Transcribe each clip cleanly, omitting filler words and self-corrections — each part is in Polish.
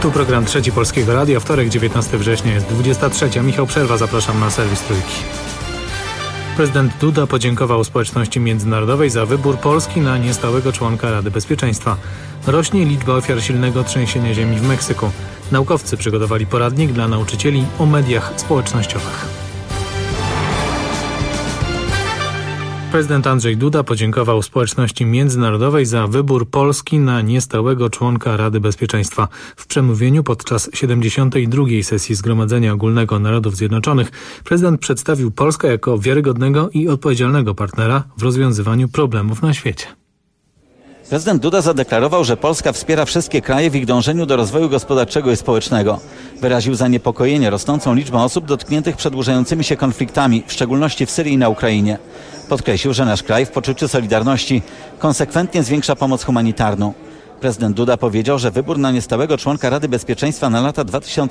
Tu program Trzeci Polskiego Radia, wtorek, 19 września, jest 23. Michał Przerwa, zapraszam na serwis Trójki. Prezydent Duda podziękował społeczności międzynarodowej za wybór Polski na niestałego członka Rady Bezpieczeństwa. Rośnie liczba ofiar silnego trzęsienia ziemi w Meksyku. Naukowcy przygotowali poradnik dla nauczycieli o mediach społecznościowych. Prezydent Andrzej Duda podziękował społeczności międzynarodowej za wybór Polski na niestałego członka Rady Bezpieczeństwa. W przemówieniu podczas 72. sesji Zgromadzenia Ogólnego Narodów Zjednoczonych prezydent przedstawił Polskę jako wiarygodnego i odpowiedzialnego partnera w rozwiązywaniu problemów na świecie. Prezydent Duda zadeklarował, że Polska wspiera wszystkie kraje w ich dążeniu do rozwoju gospodarczego i społecznego. Wyraził zaniepokojenie rosnącą liczbą osób dotkniętych przedłużającymi się konfliktami, w szczególności w Syrii i na Ukrainie. Podkreślił, że nasz kraj w poczuciu solidarności konsekwentnie zwiększa pomoc humanitarną. Prezydent Duda powiedział, że wybór na niestałego członka Rady Bezpieczeństwa na lata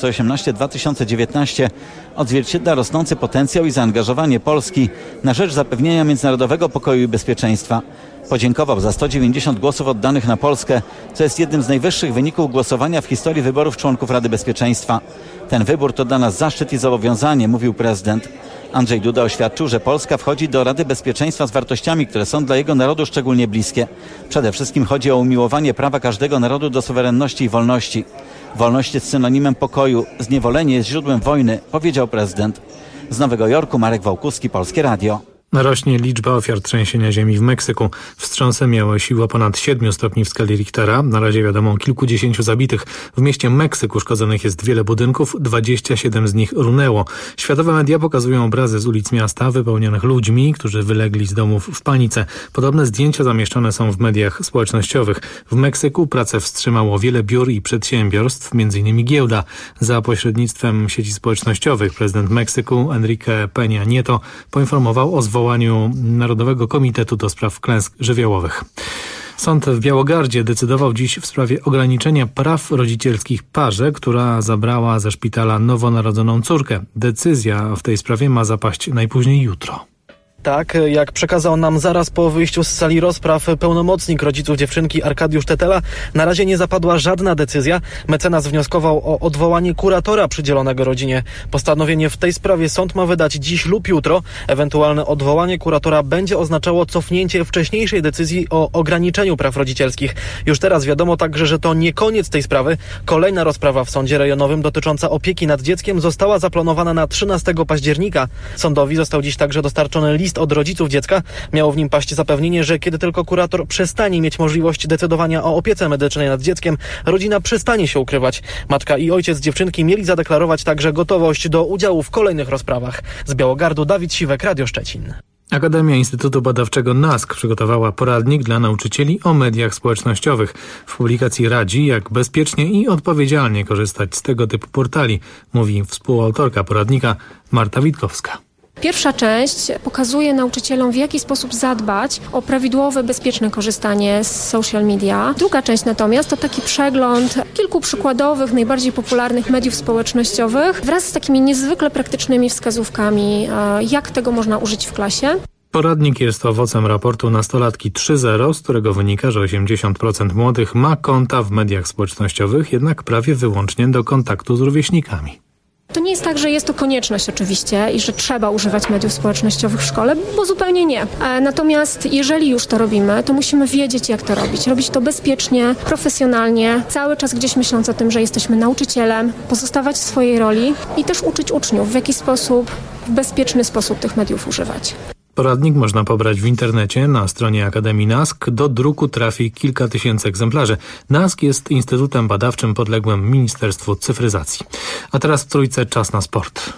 2018-2019 odzwierciedla rosnący potencjał i zaangażowanie Polski na rzecz zapewnienia międzynarodowego pokoju i bezpieczeństwa. Podziękował za 190 głosów oddanych na Polskę, co jest jednym z najwyższych wyników głosowania w historii wyborów członków Rady Bezpieczeństwa. Ten wybór to dla nas zaszczyt i zobowiązanie, mówił prezydent. Andrzej Duda oświadczył, że Polska wchodzi do Rady Bezpieczeństwa z wartościami, które są dla jego narodu szczególnie bliskie. Przede wszystkim chodzi o umiłowanie prawa każdego narodu do suwerenności i wolności. Wolność jest synonimem pokoju, zniewolenie jest źródłem wojny, powiedział prezydent. Z Nowego Jorku Marek Wałkuski, Polskie Radio. Rośnie liczba ofiar trzęsienia ziemi w Meksyku. Wstrząsy miały siłę ponad 7 stopni w skali Richtera. Na razie wiadomo o kilkudziesięciu zabitych. W mieście Meksyk uszkodzonych jest wiele budynków, 27 z nich runęło. Światowe media pokazują obrazy z ulic miasta wypełnionych ludźmi, którzy wylegli z domów w panice. Podobne zdjęcia zamieszczone są w mediach społecznościowych. W Meksyku pracę wstrzymało wiele biur i przedsiębiorstw, m.in. giełda. Za pośrednictwem sieci społecznościowych prezydent Meksyku Enrique Peña Nieto poinformował o zwołaniu Narodowego Komitetu do Spraw Klęsk Żywiołowych. Sąd w Białogardzie decydował dziś w sprawie ograniczenia praw rodzicielskich parze, która zabrała ze szpitala nowonarodzoną córkę. Decyzja w tej sprawie ma zapaść najpóźniej jutro. Tak, jak przekazał nam zaraz po wyjściu z sali rozpraw pełnomocnik rodziców dziewczynki Arkadiusz Tetela, na razie nie zapadła żadna decyzja. Mecenas wnioskował o odwołanie kuratora przydzielonego rodzinie. Postanowienie w tej sprawie sąd ma wydać dziś lub jutro. Ewentualne odwołanie kuratora będzie oznaczało cofnięcie wcześniejszej decyzji o ograniczeniu praw rodzicielskich. Już teraz wiadomo także, że to nie koniec tej sprawy. Kolejna rozprawa w sądzie rejonowym dotycząca opieki nad dzieckiem została zaplanowana na 13 października. Sądowi został dziś także dostarczony list od rodziców dziecka. Miało w nim paść zapewnienie, że kiedy tylko kurator przestanie mieć możliwość decydowania o opiece medycznej nad dzieckiem, rodzina przestanie się ukrywać. Matka i ojciec dziewczynki mieli zadeklarować także gotowość do udziału w kolejnych rozprawach. Z Białogardu Dawid Siwek, Radio Szczecin. Akademia Instytutu Badawczego NASK przygotowała poradnik dla nauczycieli o mediach społecznościowych. W publikacji radzi, jak bezpiecznie i odpowiedzialnie korzystać z tego typu portali, mówi współautorka poradnika Marta Witkowska. Pierwsza część pokazuje nauczycielom, w jaki sposób zadbać o prawidłowe, bezpieczne korzystanie z social media. Druga część natomiast to taki przegląd kilku przykładowych, najbardziej popularnych mediów społecznościowych wraz z takimi niezwykle praktycznymi wskazówkami, jak tego można użyć w klasie. Poradnik jest owocem raportu Nastolatki 3.0, z którego wynika, że 80% młodych ma konta w mediach społecznościowych, jednak prawie wyłącznie do kontaktu z rówieśnikami. To nie jest tak, że jest to konieczność oczywiście i że trzeba używać mediów społecznościowych w szkole, bo zupełnie nie. Natomiast jeżeli już to robimy, to musimy wiedzieć, jak to robić. Robić to bezpiecznie, profesjonalnie, cały czas gdzieś myśląc o tym, że jesteśmy nauczycielem, pozostawać w swojej roli i też uczyć uczniów, w jaki sposób, w bezpieczny sposób tych mediów używać. Poradnik można pobrać w internecie na stronie Akademii NASK. Do druku trafi kilka tysięcy egzemplarzy. NASK jest instytutem badawczym podległym Ministerstwu Cyfryzacji. A teraz w Trójce czas na sport.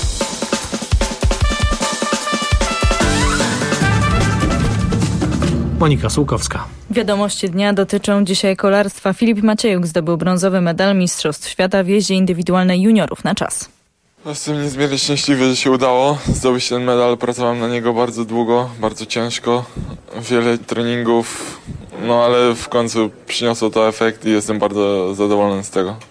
Monika Sułkowska. Wiadomości dnia dotyczą dzisiaj kolarstwa. Filip Maciejuk zdobył brązowy medal Mistrzostw Świata w jeździe indywidualnej juniorów na czas. Jestem niezmiernie szczęśliwy, że się udało zdobyć ten medal. Pracowałem na niego bardzo długo, bardzo ciężko, wiele treningów, ale w końcu przyniosło to efekt i jestem bardzo zadowolony z tego.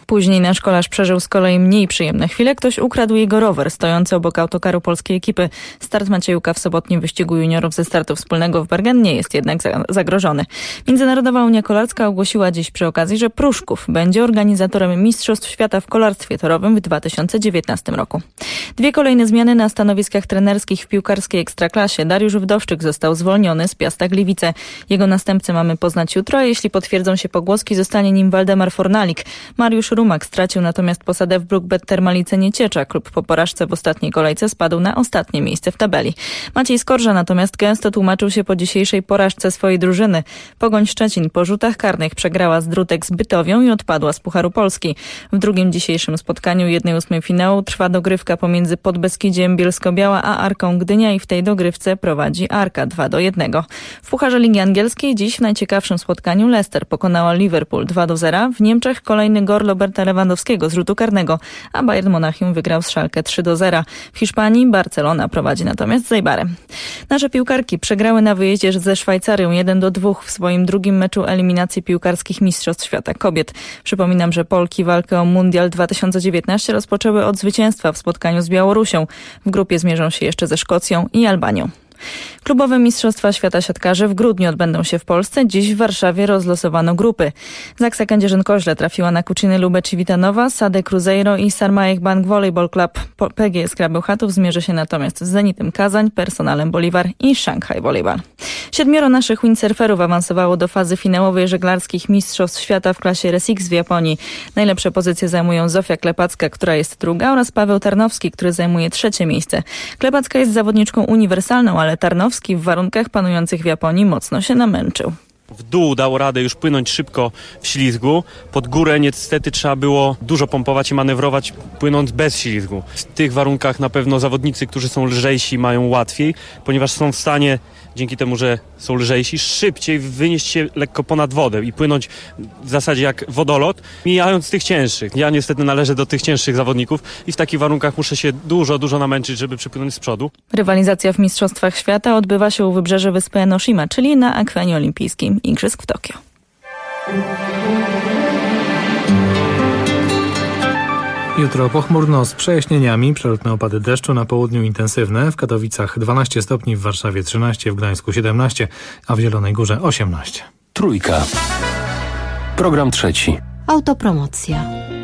Później nasz kolarz przeżył z kolei mniej przyjemne chwile. Ktoś ukradł jego rower stojący obok autokaru polskiej ekipy. Start Maciejuka w sobotnim wyścigu juniorów ze startu wspólnego w Bergen nie jest jednak zagrożony. Międzynarodowa Unia Kolarska ogłosiła dziś przy okazji, że Pruszków będzie organizatorem Mistrzostw Świata w kolarstwie torowym w 2019 roku. 2 kolejne zmiany na stanowiskach trenerskich w piłkarskiej Ekstraklasie. Dariusz Wdowczyk został zwolniony z Piasta Gliwice. Jego następcę mamy poznać jutro, a jeśli potwierdzą się pogłoski, zostanie nim Waldemar Fornalik. Mariusz Rumak stracił natomiast posadę w Brookbet Termalice Nieciecza. Klub po porażce w ostatniej kolejce spadł na ostatnie miejsce w tabeli. Maciej Skorża natomiast gęsto tłumaczył się po dzisiejszej porażce swojej drużyny. Pogoń Szczecin po rzutach karnych przegrała z Drutek z Bytowią i odpadła z Pucharu Polski. W drugim dzisiejszym spotkaniu 1/8 finału trwa dogrywka pomiędzy Podbeskidziem Bielsko-Biała a Arką Gdynia i w tej dogrywce prowadzi Arka 2-1. W Pucharze Ligi Angielskiej dziś w najciekawszym spotkaniu Leicester pokonała Liverpool 2-0. W Niemczech kolejny gol Roberta Lewandowskiego z rzutu karnego, a Bayern Monachium wygrał z Schalke 3-0. W Hiszpanii Barcelona prowadzi natomiast z Eibarem. Nasze piłkarki przegrały na wyjeździe ze Szwajcarią 1-2 w swoim drugim meczu eliminacji piłkarskich Mistrzostw Świata Kobiet. Przypominam, że Polki walkę o Mundial 2019 rozpoczęły od zwycięstwa w spotkaniu z Białorusią. W grupie zmierzą się jeszcze ze Szkocją i Albanią. Klubowe Mistrzostwa Świata Siatkarzy w grudniu odbędą się w Polsce. Dziś w Warszawie rozlosowano grupy. Zaksa Kędzierzyn-Koźle trafiła na Kuczyny Lubecz-Witanowa, Sadę Cruzeiro i Sarmajek Bank Volleyball Club. PGS Krabełchatów zmierzy się natomiast z Zenitem Kazań, Personalem Bolivar i Shanghai Volleyball. 7 naszych windsurferów awansowało do fazy finałowej żeglarskich Mistrzostw Świata w klasie RSX w Japonii. Najlepsze pozycje zajmują Zofia Klepacka, która jest druga, oraz Paweł Tarnowski, który zajmuje 3. miejsce. Klepacka jest zawodniczką uniwersalną, ale Tarnowski w warunkach panujących w Japonii mocno się namęczył. W dół dało radę już płynąć szybko w ślizgu. Pod górę niestety trzeba było dużo pompować i manewrować, płynąc bez ślizgu. W tych warunkach na pewno zawodnicy, którzy są lżejsi, mają łatwiej, ponieważ są w stanie, dzięki temu, że są lżejsi, szybciej wynieść się lekko ponad wodę i płynąć w zasadzie jak wodolot, mijając tych cięższych. Ja niestety należę do tych cięższych zawodników i w takich warunkach muszę się dużo namęczyć, żeby przypłynąć z przodu. Rywalizacja w Mistrzostwach Świata odbywa się u wybrzeży wyspy Enoshima, czyli na akwenie olimpijskim Igrzysk w Tokio. Jutro pochmurno z przejaśnieniami, przelotne opady deszczu, na południu intensywne, w Katowicach 12 stopni, w Warszawie 13, w Gdańsku 17, a w Zielonej Górze 18. Trójka. Program trzeci. Autopromocja.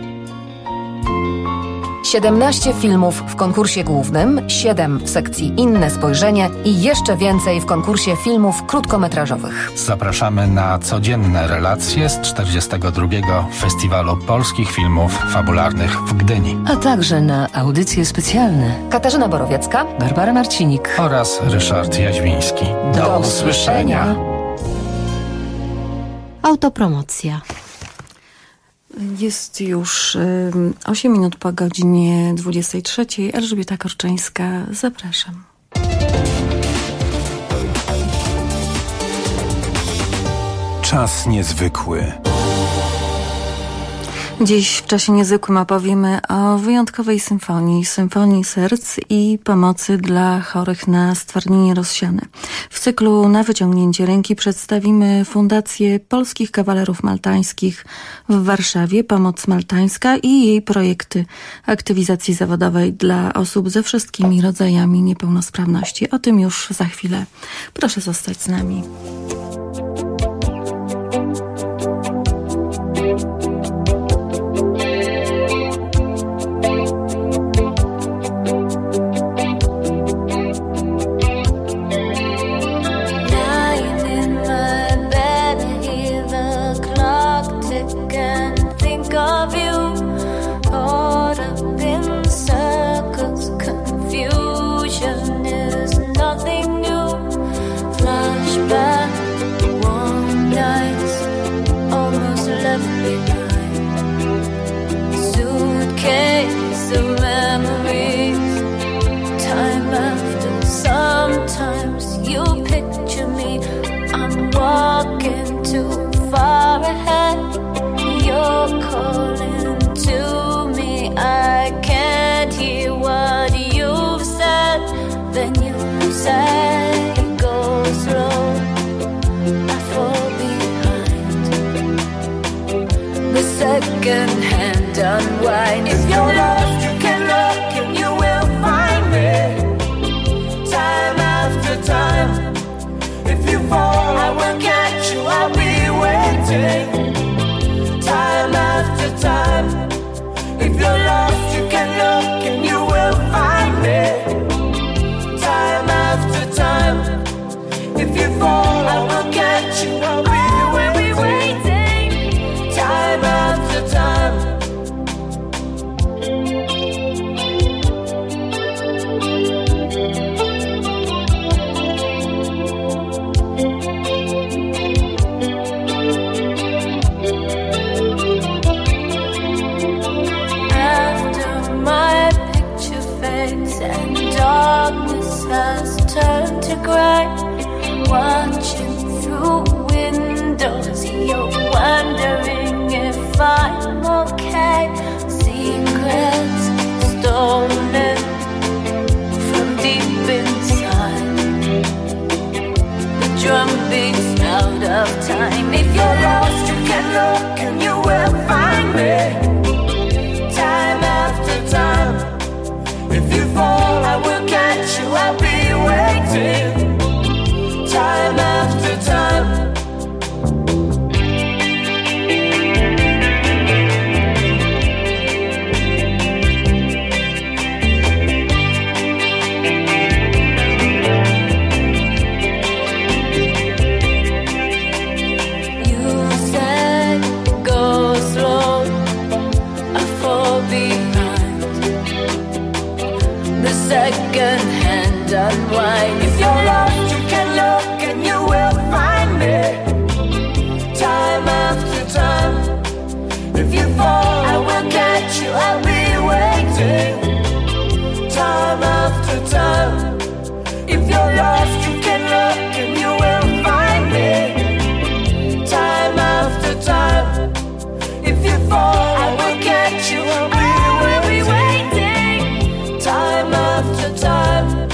17 filmów w konkursie głównym, 7 w sekcji Inne spojrzenie i jeszcze więcej w konkursie filmów krótkometrażowych. Zapraszamy na codzienne relacje z 42. Festiwalu Polskich Filmów Fabularnych w Gdyni. A także na audycje specjalne. Katarzyna Borowiecka, Barbara Marcinik oraz Ryszard Jaźwiński. Do usłyszenia. Autopromocja. Jest już 8 minut po godzinie 23. Elżbieta Korczyńska, zapraszam. Czas niezwykły. Dziś w czasie niezwykłym opowiemy o wyjątkowej symfonii serc i pomocy dla chorych na stwardnienie rozsiane. W cyklu Na wyciągnięcie ręki przedstawimy Fundację Polskich Kawalerów Maltańskich w Warszawie, Pomoc Maltańska i jej projekty aktywizacji zawodowej dla osób ze wszystkimi rodzajami niepełnosprawności. O tym już za chwilę. Proszę zostać z nami. Second hand unwind. If you're lost, you can look and you will find me. Time after time. If you fall, I will catch you, I'll be waiting. Time after time. If you're lost, you can look and you will find me. Time after time. If you fall, I will catch you, I'll be waiting. Time after time. After my picture fades and darkness has turned to grey, watching through windows, you're wondering if I'm okay. Secrets stolen from deep inside. The drum beats out of time. If you're lost, you can look and you will find me. Time after time. If you fall, I will catch you, I'll be waiting. Time after time. You said go slow, I fall behind. The second hand unwind. If you're lost, you can look and you will find me. Time after time. If you fall, I will catch you, I'll be waiting. Time after time. If you're lost, you can look and you will find me. Time after time. If you fall, I will catch you, I'll be waiting. Time after time.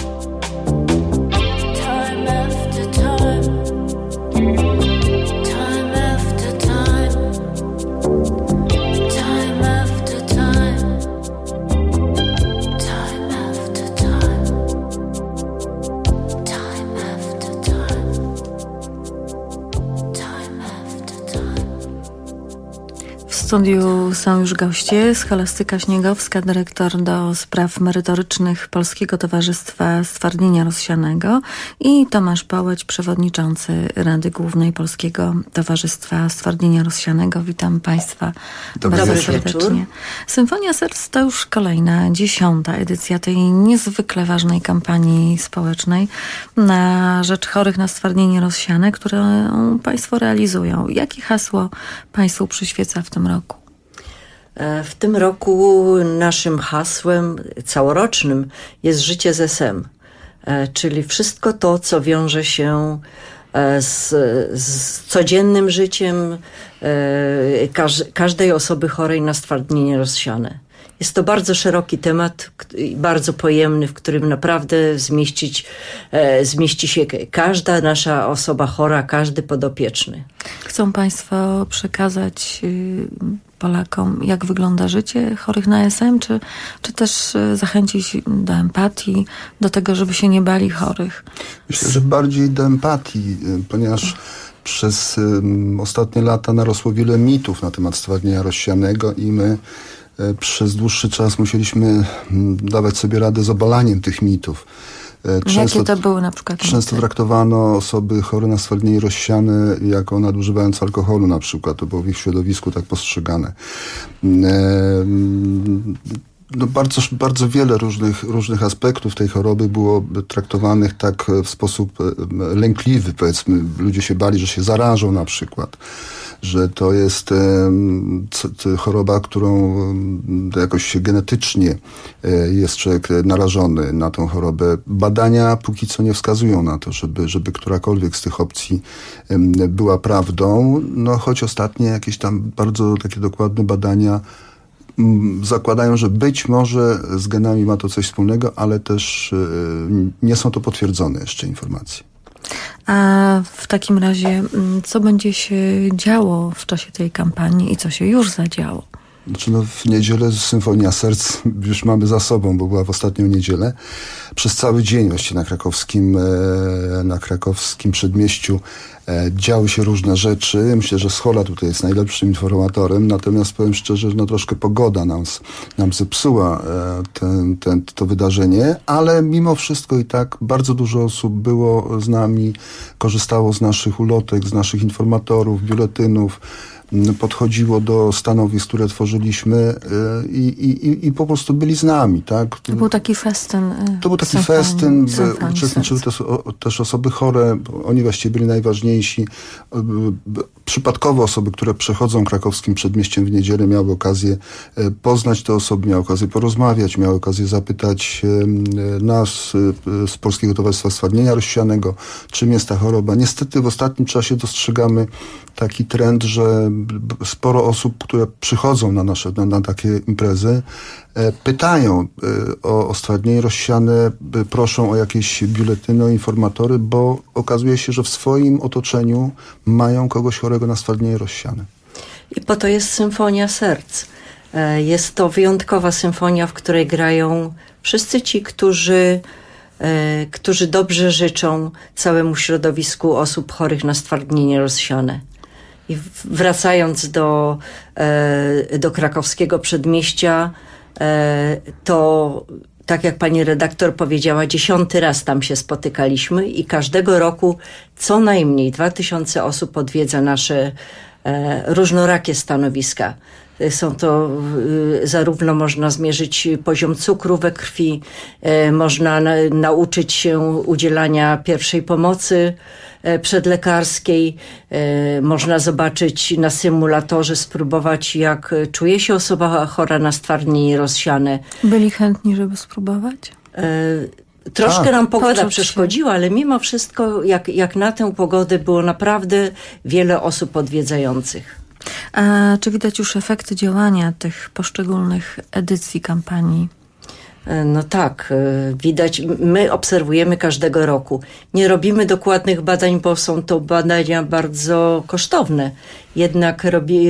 Time after time. Time after time. Time after time. Time after time. Time after time. Time after time. W studiu są już goście. Scholastyka Śniegowska, dyrektor do spraw merytorycznych Polskiego Towarzystwa Stwardnienia Rozsianego, i Tomasz Połeć, przewodniczący Rady Głównej Polskiego Towarzystwa Stwardnienia Rozsianego. Witam Państwa bardzo serdecznie. Symfonia Serc to już kolejna, 10. edycja tej niezwykle ważnej kampanii społecznej na rzecz chorych na stwardnienie rozsiane, którą Państwo realizują. Jakie hasło Państwu przyświeca w tym roku? W tym roku naszym hasłem całorocznym jest życie z SM, czyli wszystko to, co wiąże się z codziennym życiem każdej osoby chorej na stwardnienie rozsiane. Jest to bardzo szeroki temat, bardzo pojemny, w którym naprawdę zmieści się każda nasza osoba chora, każdy podopieczny. Chcą Państwo przekazać Polakom, jak wygląda życie chorych na SM, czy też zachęcić do empatii, do tego, żeby się nie bali chorych? Myślę, że bardziej do empatii, ponieważ przez ostatnie lata narosło wiele mitów na temat stwardnienia rozsianego i my przez dłuższy czas musieliśmy dawać sobie radę z obalaniem tych mitów. Jakie to były na przykład? Często traktowano osoby chore na stwardnienie rozsiane jako nadużywające alkoholu na przykład. To było w ich środowisku tak postrzegane. No bardzo wiele różnych aspektów tej choroby było traktowanych tak w sposób lękliwy, powiedzmy. Ludzie się bali, że się zarażą na przykład, że to jest choroba, którą jakoś genetycznie jest człowiek narażony na tą chorobę. Badania póki co nie wskazują na to, żeby którakolwiek z tych opcji była prawdą, no choć ostatnie jakieś tam bardzo takie dokładne badania zakładają, że być może z genami ma to coś wspólnego, ale też nie są to potwierdzone jeszcze informacje. A w takim razie, co będzie się działo w czasie tej kampanii i co się już zadziało? Znaczy w niedzielę Symfonia Serc już mamy za sobą, bo była w ostatnią niedzielę. Przez cały dzień właściwie na krakowskim przedmieściu działy się różne rzeczy. Myślę, że Schola tutaj jest najlepszym informatorem, natomiast powiem szczerze, że troszkę pogoda nam zepsuła to wydarzenie, ale mimo wszystko i tak bardzo dużo osób było z nami, korzystało z naszych ulotek, z naszych informatorów, biuletynów, podchodziło do stanowisk, które tworzyliśmy i po prostu byli z nami, tak? To był taki festyn. To był taki festyn, uczestniczyły też osoby chore, oni właściwie byli najważniejsi. Przypadkowo osoby, które przechodzą krakowskim przedmieściem w niedzielę, miały okazję poznać te osoby, miały okazję porozmawiać, miały okazję zapytać nas z Polskiego Towarzystwa Stwardnienia Rozsianego, czym jest ta choroba. Niestety w ostatnim czasie dostrzegamy taki trend, że sporo osób, które przychodzą na takie imprezy, pytają o stwardnienie rozsiane, proszą o jakieś biuletyny, o informatory, bo okazuje się, że w swoim otoczeniu mają kogoś chorego na stwardnienie rozsiane. I po to jest Symfonia Serc. Jest to wyjątkowa symfonia, w której grają wszyscy ci, którzy dobrze życzą całemu środowisku osób chorych na stwardnienie rozsiane. I wracając do krakowskiego przedmieścia, to tak jak pani redaktor powiedziała, 10. raz tam się spotykaliśmy i każdego roku co najmniej 2000 osób odwiedza nasze różnorakie stanowiska. Są to zarówno można zmierzyć poziom cukru we krwi, można nauczyć się udzielania pierwszej pomocy przedlekarskiej, można zobaczyć na symulatorze, spróbować jak czuje się osoba chora na stwardnienie rozsiane. Byli chętni, żeby spróbować? Troszkę nam pogoda przeszkodziła, ale mimo wszystko jak na tę pogodę było naprawdę wiele osób odwiedzających. A czy widać już efekty działania tych poszczególnych edycji kampanii? No tak, widać. My obserwujemy każdego roku. Nie robimy dokładnych badań, bo są to badania bardzo kosztowne. Jednak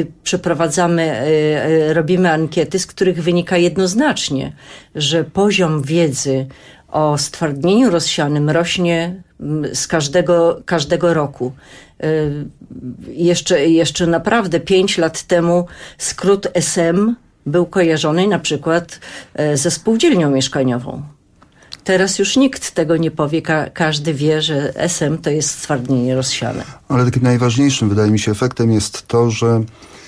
robimy ankiety, z których wynika jednoznacznie, że poziom wiedzy o stwardnieniu rozsianym rośnie z każdego roku. Jeszcze naprawdę 5 lat temu skrót SM był kojarzony na przykład ze spółdzielnią mieszkaniową. Teraz już nikt tego nie powie. Każdy wie, że SM to jest stwardnienie rozsiane. Ale takim najważniejszym, wydaje mi się, efektem jest to, że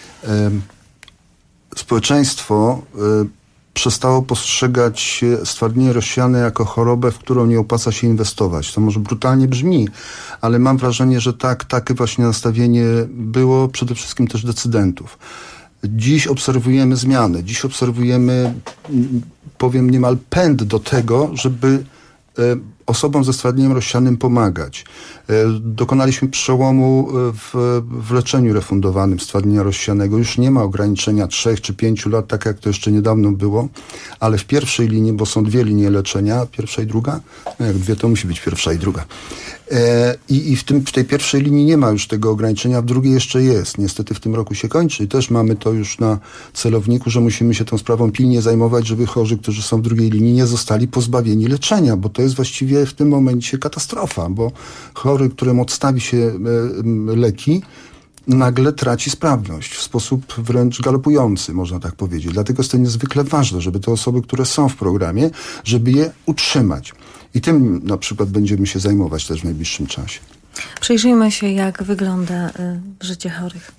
społeczeństwo przestało postrzegać stwardnienie rozsiane jako chorobę, w którą nie opłaca się inwestować. To może brutalnie brzmi, ale mam wrażenie, że takie właśnie nastawienie było przede wszystkim też decydentów. Dziś obserwujemy zmiany. Dziś obserwujemy, powiem, niemal pęd do tego, żeby osobom ze stwardnieniem rozsianym pomagać. Dokonaliśmy przełomu w leczeniu refundowanym stwardnienia rozsianego. Już nie ma ograniczenia 3 czy 5 lat, tak jak to jeszcze niedawno było, ale w pierwszej linii, bo są 2 linie leczenia, pierwsza i druga, no jak 2 to musi być pierwsza i druga. I w tej pierwszej linii nie ma już tego ograniczenia, w drugiej jeszcze jest. Niestety w tym roku się kończy i też mamy to już na celowniku, że musimy się tą sprawą pilnie zajmować, żeby chorzy, którzy są w drugiej linii, nie zostali pozbawieni leczenia, bo to jest właściwie w tym momencie katastrofa, bo chory, któremu odstawi się leki, nagle traci sprawność w sposób wręcz galopujący, można tak powiedzieć. Dlatego jest to niezwykle ważne, żeby te osoby, które są w programie, żeby je utrzymać. I tym na przykład będziemy się zajmować też w najbliższym czasie. Przyjrzyjmy się, jak wygląda życie chorych.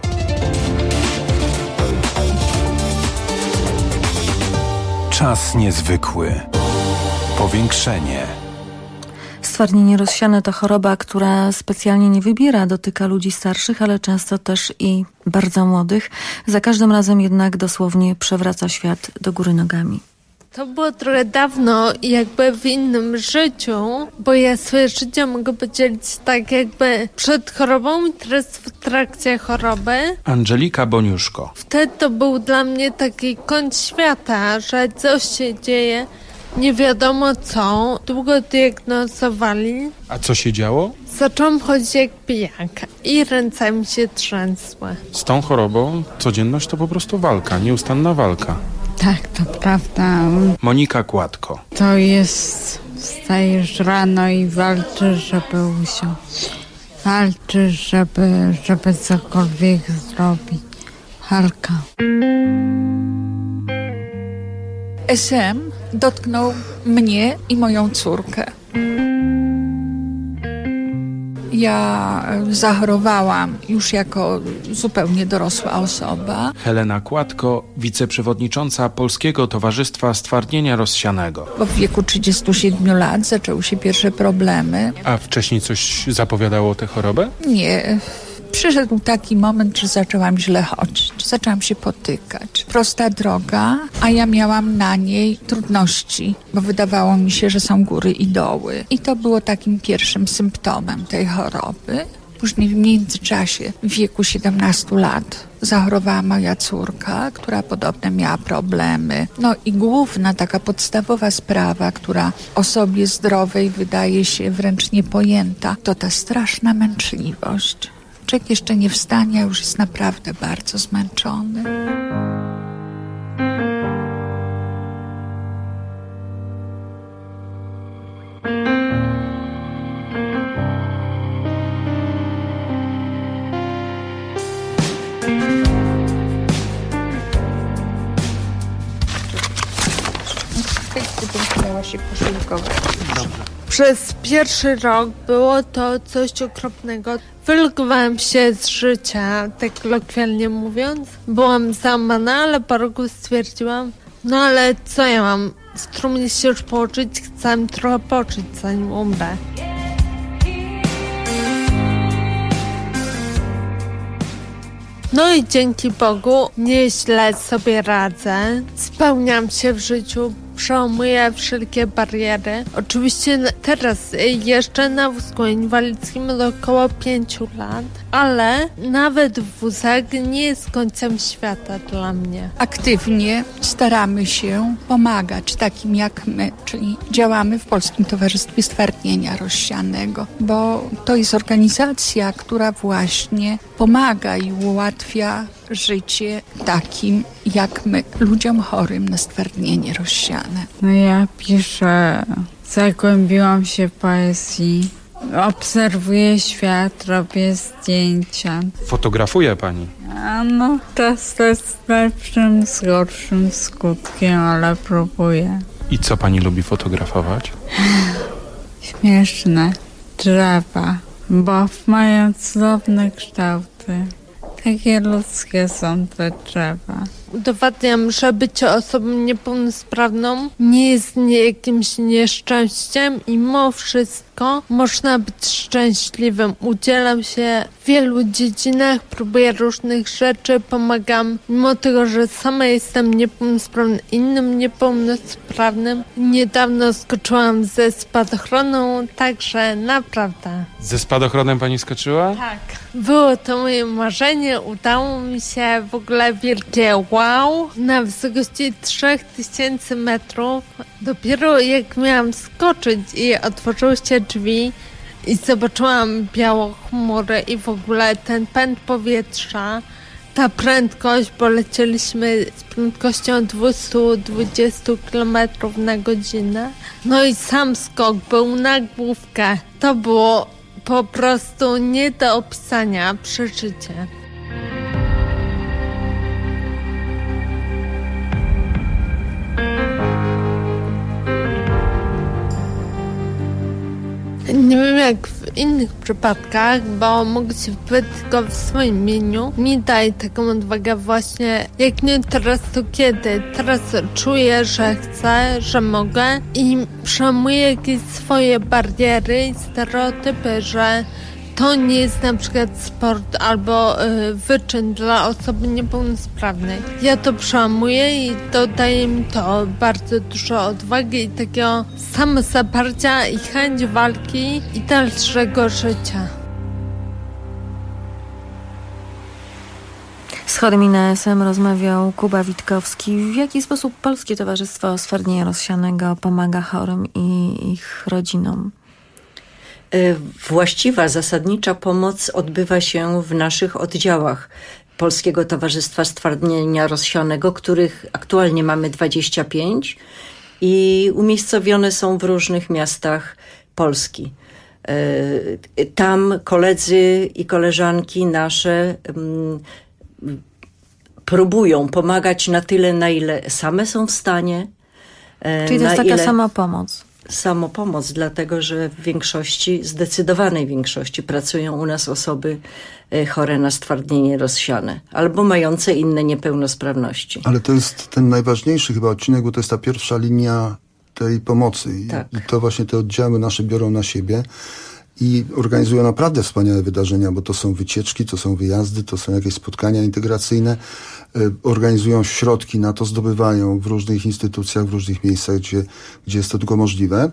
Czas niezwykły. Powiększenie. Stwardnienie rozsiane to choroba, która specjalnie nie wybiera, dotyka ludzi starszych, ale często też i bardzo młodych. Za każdym razem jednak dosłownie przewraca świat do góry nogami. To było trochę dawno i jakby w innym życiu, bo ja swoje życie mogę podzielić tak jakby przed chorobą i teraz w trakcie choroby. Angelika Boniuszko. Wtedy to był dla mnie taki kąt świata, że coś się dzieje, nie wiadomo co, długo diagnozowali. A co się działo? zaczęłam chodzić jak pijaka i ręce mi się trzęsły. Z tą chorobą codzienność to po prostu walka, nieustanna walka. Tak, to prawda. Monika Kładko. To jest, wstajesz rano i walczysz, żeby usiąść. Walczysz, żeby cokolwiek zrobić. Walka. SM dotknął mnie i moją córkę. Ja zachorowałam już jako zupełnie dorosła osoba. Helena Kładko, wiceprzewodnicząca Polskiego Towarzystwa Stwardnienia Rozsianego. Bo w wieku 37 lat zaczęły się pierwsze problemy. A wcześniej coś zapowiadało tę chorobę? Nie. Przyszedł taki moment, że zaczęłam źle chodzić. Zaczęłam się potykać. Prosta droga, a ja miałam na niej trudności, bo wydawało mi się, że są góry i doły. I to było takim pierwszym symptomem tej choroby. Później w międzyczasie, w wieku 17 lat, zachorowała moja córka, która podobno miała problemy. No i główna, taka podstawowa sprawa, która osobie zdrowej wydaje się wręcz niepojęta, to ta straszna męczliwość. Człowiek jeszcze nie wstanie, a już jest naprawdę bardzo zmęczony. Miała się posiłkować. Przez pierwszy rok było to coś okropnego. Wylogowałam się z życia, tak kolokwialnie mówiąc. Byłam załamana, ale po roku stwierdziłam, no ale co ja mam? W trumnie się już położyć, chcę trochę poczuć, zanim umrę. No i dzięki Bogu nieźle sobie radzę. Spełniam się w życiu, przełamuję wszelkie bariery. Oczywiście teraz jeżdżę na wózku inwalidzkim od około 5 lat, ale nawet wózek nie jest końcem świata dla mnie. Aktywnie staramy się pomagać takim jak my, czyli działamy w Polskim Towarzystwie Stwardnienia Rozsianego, bo to jest organizacja, która właśnie pomaga i ułatwia życie takim jak my, ludziom chorym na stwardnienie rozsiane. No ja piszę, zagłębiłam się w poezji, obserwuję świat, robię zdjęcia. Fotografuje pani? A no, czas to z lepszym, z gorszym skutkiem, ale próbuję. I co pani lubi fotografować? Śmieszne drzewa, bo mają cudowne kształty. Takie ludzkie są te drzewa. Udowadniam, że bycie osobą niepełnosprawną nie jest jakimś nieszczęściem i mimo wszystko można być szczęśliwym. Udzielam się w wielu dziedzinach, próbuję różnych rzeczy, pomagam, mimo tego, że sama jestem niepełnosprawna, innym niepełnosprawnym. Niedawno skoczyłam ze spadochronu, także naprawdę. Ze spadochronem pani skoczyła? Tak. Było to moje marzenie, udało mi się, w ogóle wielkie wow, na wysokości 3000 metrów. Dopiero jak miałam skoczyć i otworzyły się drzwi i zobaczyłam białą chmurę i w ogóle ten pęd powietrza, ta prędkość, bo lecieliśmy z prędkością 220 km na godzinę. No i sam skok był na główkę. To było po prostu nie do opisania przeżycie. Nie wiem jak w innych przypadkach, bo mogę się wypowiedzieć tylko w swoim imieniu. Mi daje taką odwagę właśnie, jak nie teraz, to kiedy? Teraz czuję, że chcę, że mogę i przełamuję jakieś swoje bariery i stereotypy, że to nie jest na przykład sport albo wyczyn dla osoby niepełnosprawnej. Ja to przełamuję i to daje mi to bardzo dużo odwagi i takiego samozaparcia i chęć walki i dalszego życia. Z chorymi na SM rozmawiał Kuba Witkowski. W jaki sposób Polskie Towarzystwo Stwardnienia Rozsianego pomaga chorym i ich rodzinom? Właściwa, zasadnicza pomoc odbywa się w naszych oddziałach Polskiego Towarzystwa Stwardnienia Rozsianego, których aktualnie mamy 25 i umiejscowione są w różnych miastach Polski. Tam koledzy i koleżanki nasze próbują pomagać na tyle, na ile same są w stanie. Czyli to jest taka samopomoc. Samopomoc, dlatego że w większości, zdecydowanej większości pracują u nas osoby chore na stwardnienie rozsiane albo mające inne niepełnosprawności. Ale to jest ten najważniejszy chyba odcinek, bo to jest ta pierwsza linia tej pomocy. Tak. I to właśnie te oddziały nasze biorą na siebie i organizują naprawdę wspaniałe wydarzenia, bo to są wycieczki, to są wyjazdy, to są jakieś spotkania integracyjne. Organizują środki na to, zdobywają w różnych instytucjach, w różnych miejscach, gdzie jest to tylko możliwe.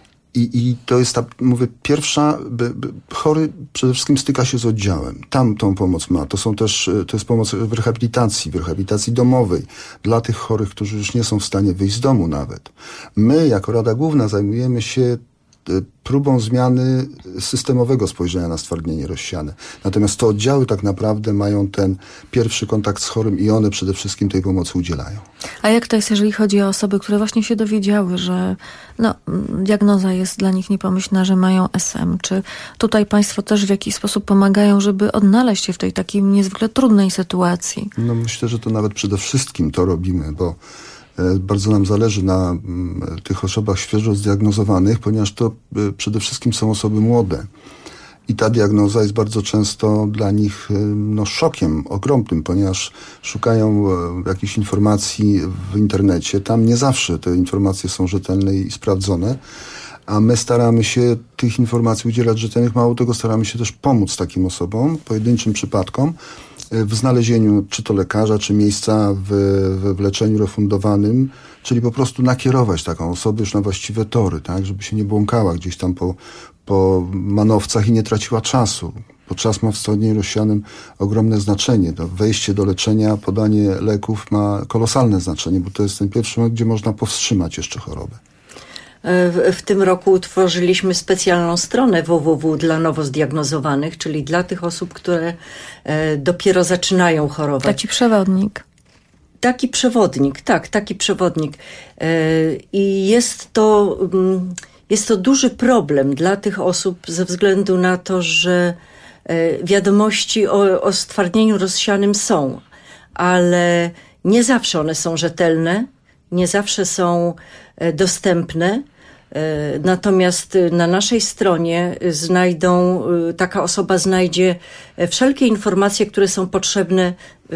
I to jest ta, mówię, pierwsza, chory przede wszystkim styka się z oddziałem. Tam tą pomoc ma. To jest pomoc w rehabilitacji domowej dla tych chorych, którzy już nie są w stanie wyjść z domu nawet. My, jako Rada Główna, zajmujemy się próbą zmiany systemowego spojrzenia na stwardnienie rozsiane. Natomiast to oddziały tak naprawdę mają ten pierwszy kontakt z chorym i one przede wszystkim tej pomocy udzielają. A jak to jest, jeżeli chodzi o osoby, które właśnie się dowiedziały, że diagnoza jest dla nich niepomyślna, że mają SM? Czy tutaj państwo też w jakiś sposób pomagają, żeby odnaleźć się w tej takiej niezwykle trudnej sytuacji? No myślę, że to nawet przede wszystkim to robimy, bo bardzo nam zależy na tych osobach świeżo zdiagnozowanych, ponieważ to przede wszystkim są osoby młode. I ta diagnoza jest bardzo często dla nich szokiem ogromnym, ponieważ szukają jakichś informacji w internecie. Tam nie zawsze te informacje są rzetelne i sprawdzone, a my staramy się tych informacji udzielać rzetelnych. Mało tego, staramy się też pomóc takim osobom, pojedynczym przypadkom, w znalezieniu czy to lekarza, czy miejsca w leczeniu refundowanym, czyli po prostu nakierować taką osobę już na właściwe tory, tak, żeby się nie błąkała gdzieś tam po manowcach i nie traciła czasu. Bo czas ma w stwardnieniu rozsianym ogromne znaczenie. To wejście do leczenia, podanie leków ma kolosalne znaczenie, bo to jest ten pierwszy moment, gdzie można powstrzymać jeszcze chorobę. W tym roku utworzyliśmy specjalną stronę www dla nowo zdiagnozowanych, czyli dla tych osób, które dopiero zaczynają chorować. Taki przewodnik. Taki przewodnik. I jest to duży problem dla tych osób ze względu na to, że wiadomości o stwardnieniu rozsianym są, ale nie zawsze one są rzetelne, nie zawsze są dostępne. Natomiast na naszej stronie taka osoba znajdzie wszelkie informacje, które są potrzebne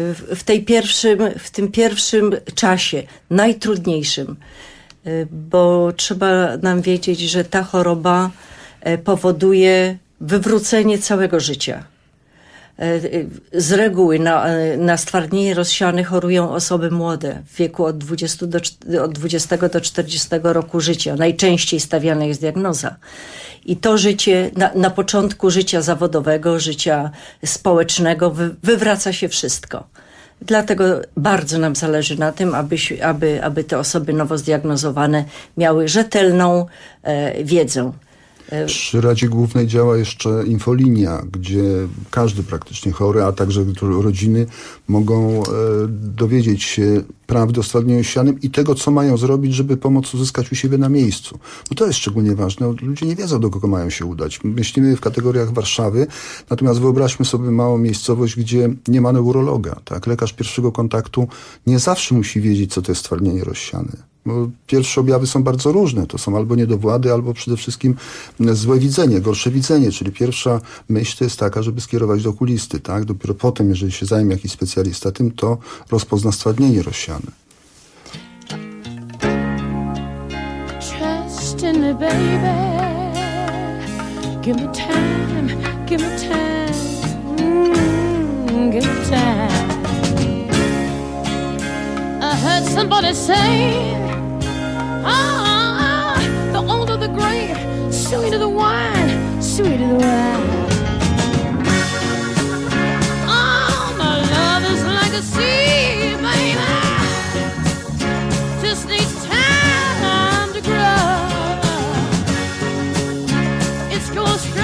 w tym pierwszym czasie, najtrudniejszym. Bo trzeba nam wiedzieć, że ta choroba powoduje wywrócenie całego życia. Z reguły na stwardnienie rozsiane chorują osoby młode w wieku od 20 do 40 roku życia. Najczęściej stawiana jest diagnoza. I to życie, na początku życia zawodowego, życia społecznego wywraca się wszystko. Dlatego bardzo nam zależy na tym, aby te osoby nowo zdiagnozowane miały rzetelną wiedzę. Przy Radzie Głównej działa jeszcze infolinia, gdzie każdy praktycznie chory, a także rodziny mogą dowiedzieć się prawdy o stwardnieniu rozsianym i tego, co mają zrobić, żeby pomoc uzyskać u siebie na miejscu. Bo to jest szczególnie ważne. Ludzie nie wiedzą, do kogo mają się udać. Myślimy w kategoriach Warszawy, natomiast wyobraźmy sobie małą miejscowość, gdzie nie ma neurologa. Tak? Lekarz pierwszego kontaktu nie zawsze musi wiedzieć, co to jest stwardnienie rozsiane. Bo pierwsze objawy są bardzo różne. To są albo niedowłady, albo przede wszystkim złe widzenie, gorsze widzenie. Czyli pierwsza myśl to jest taka, żeby skierować do okulisty. Tak? Dopiero potem, jeżeli się zajmie jakiś specjalista tym, to rozpozna stwardnienie rozsiane. Trust in me, baby. Give me time, give me time. Give me time. I heard somebody say, the older the grape, sweeter the wine, sweeter the wine. Oh, my love is like a sea, baby. Just needs time to grow. It's going straight.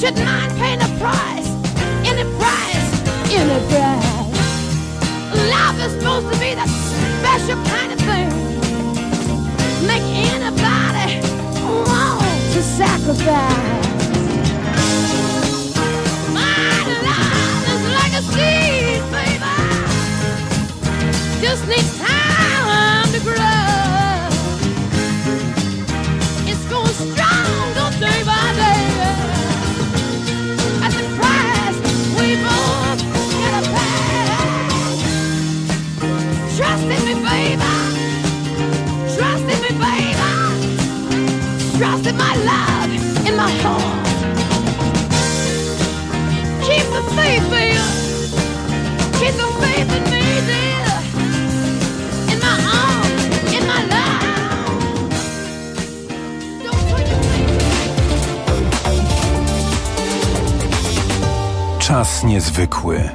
should mind paying a price, any price, any price. Love is supposed to be that special kind of thing, make anybody want to sacrifice. My love is like a seed, baby, just needs time to grow. It's going strong, day by day, at the price we both gotta pay. Trust in me, baby. Trust in me, baby. Trust in my love, in my heart. Keep the faith, baby. Keep the faith in me, dear. In my arms, in my love. Don't put your faith. Czas niezwykły.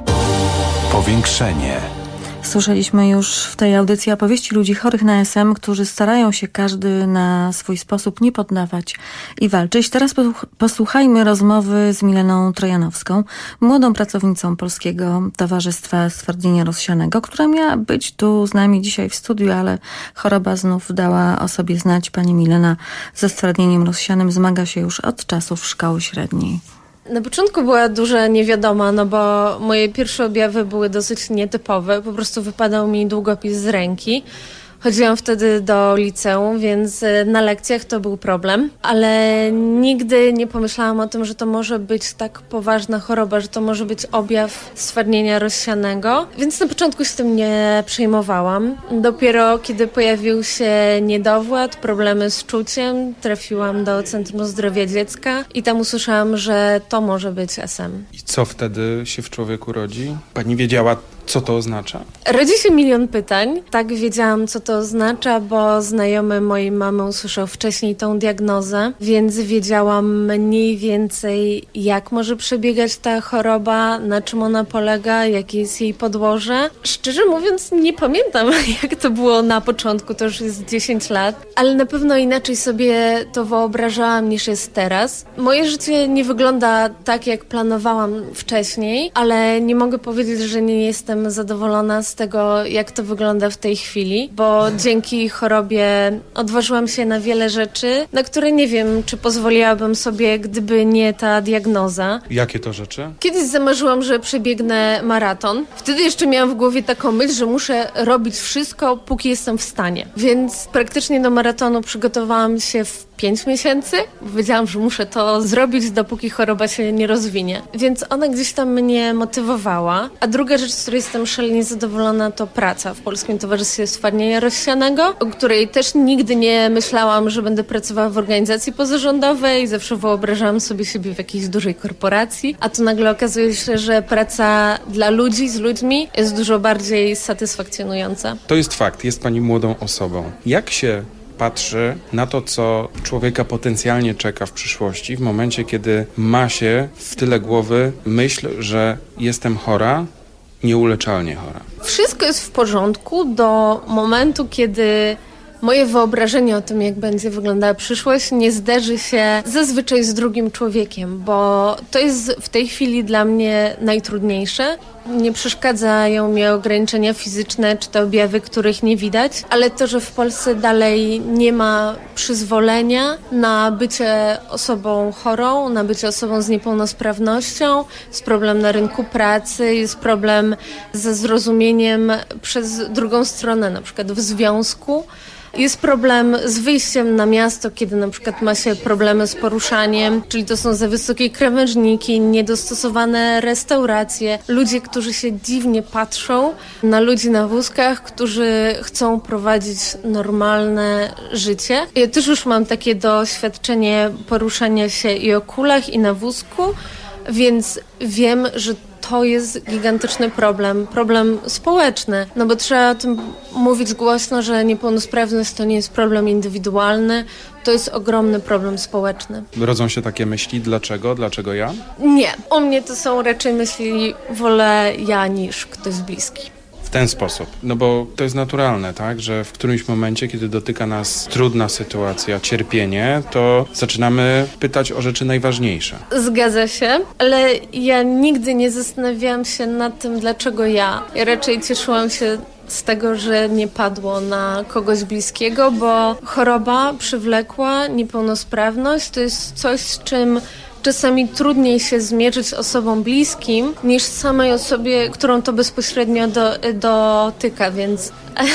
Powiększenie. Słyszeliśmy już w tej audycji opowieści ludzi chorych na SM, którzy starają się każdy na swój sposób nie poddawać i walczyć. Teraz posłuchajmy rozmowy z Mileną Trojanowską, młodą pracownicą Polskiego Towarzystwa Stwardnienia Rozsianego, która miała być tu z nami dzisiaj w studiu, ale choroba znów dała o sobie znać. Pani Milena ze stwardnieniem rozsianym zmaga się już od czasów szkoły średniej. Na początku była duża niewiadoma, no bo moje pierwsze objawy były dosyć nietypowe. Po prostu wypadał mi długopis z ręki. Chodziłam wtedy do liceum, więc na lekcjach to był problem, ale nigdy nie pomyślałam o tym, że to może być tak poważna choroba, że to może być objaw stwardnienia rozsianego, więc na początku się tym nie przejmowałam. Dopiero kiedy pojawił się niedowład, problemy z czuciem, trafiłam do Centrum Zdrowia Dziecka i tam usłyszałam, że to może być SM. I co wtedy się w człowieku rodzi? Pani wiedziała, co to oznacza? Rodzi się milion pytań. Tak, wiedziałam, co to oznacza, bo znajomy mojej mamy usłyszał wcześniej tą diagnozę, więc wiedziałam mniej więcej, jak może przebiegać ta choroba, na czym ona polega, jakie jest jej podłoże. Szczerze mówiąc, nie pamiętam, jak to było na początku, to już jest 10 lat, ale na pewno inaczej sobie to wyobrażałam, niż jest teraz. Moje życie nie wygląda tak, jak planowałam wcześniej, ale nie mogę powiedzieć, że nie jestem zadowolona z tego, jak to wygląda w tej chwili, bo dzięki chorobie odważyłam się na wiele rzeczy, na które nie wiem, czy pozwoliłabym sobie, gdyby nie ta diagnoza. Jakie to rzeczy? Kiedyś zamarzyłam, że przebiegnę maraton. Wtedy jeszcze miałam w głowie taką myśl, że muszę robić wszystko, póki jestem w stanie. Więc praktycznie do maratonu przygotowałam się w 5 miesięcy. Wiedziałam, że muszę to zrobić, dopóki choroba się nie rozwinie. Więc ona gdzieś tam mnie motywowała. A druga rzecz, z której jestem szalenie zadowolona, to praca w Polskim Towarzystwie Stwardnienia Rozsianego, o której też nigdy nie myślałam, że będę pracowała w organizacji pozarządowej. Zawsze wyobrażałam sobie siebie w jakiejś dużej korporacji. A tu nagle okazuje się, że praca dla ludzi, z ludźmi jest dużo bardziej satysfakcjonująca. To jest fakt. Jest pani młodą osobą. Jak się patrzy na to, co człowieka potencjalnie czeka w przyszłości, w momencie, kiedy ma się w tyle głowy myśl, że jestem chora, nieuleczalnie chora? Wszystko jest w porządku do momentu, kiedy moje wyobrażenie o tym, jak będzie wyglądała przyszłość, nie zderzy się zazwyczaj z drugim człowiekiem, bo to jest w tej chwili dla mnie najtrudniejsze. Nie przeszkadzają mi ograniczenia fizyczne czy te objawy, których nie widać, ale to, że w Polsce dalej nie ma przyzwolenia na bycie osobą chorą, na bycie osobą z niepełnosprawnością, jest problem na rynku pracy, jest problem ze zrozumieniem przez drugą stronę, na przykład w związku. Jest problem z wyjściem na miasto, kiedy na przykład ma się problemy z poruszaniem, czyli to są za wysokie krawężniki, niedostosowane restauracje, ludzie, którzy się dziwnie patrzą na ludzi na wózkach, którzy chcą prowadzić normalne życie. Ja też już mam takie doświadczenie poruszania się i o kulach, i na wózku, więc wiem, że to jest gigantyczny problem społeczny, no bo trzeba o tym mówić głośno, że niepełnosprawność to nie jest problem indywidualny, to jest ogromny problem społeczny. Rodzą się takie myśli, dlaczego? Dlaczego ja? Nie, u mnie to są raczej myśli, wolę ja niż ktoś bliski. w ten sposób. No bo to jest naturalne, tak, że w którymś momencie, kiedy dotyka nas trudna sytuacja, cierpienie, to zaczynamy pytać o rzeczy najważniejsze. Zgadza się, ale ja nigdy nie zastanawiałam się nad tym, dlaczego ja. Ja raczej cieszyłam się z tego, że nie padło na kogoś bliskiego, bo choroba przywlekła, niepełnosprawność to jest coś, z czym czasami trudniej się zmierzyć osobom bliskim niż samej osobie, którą to bezpośrednio dotyka, więc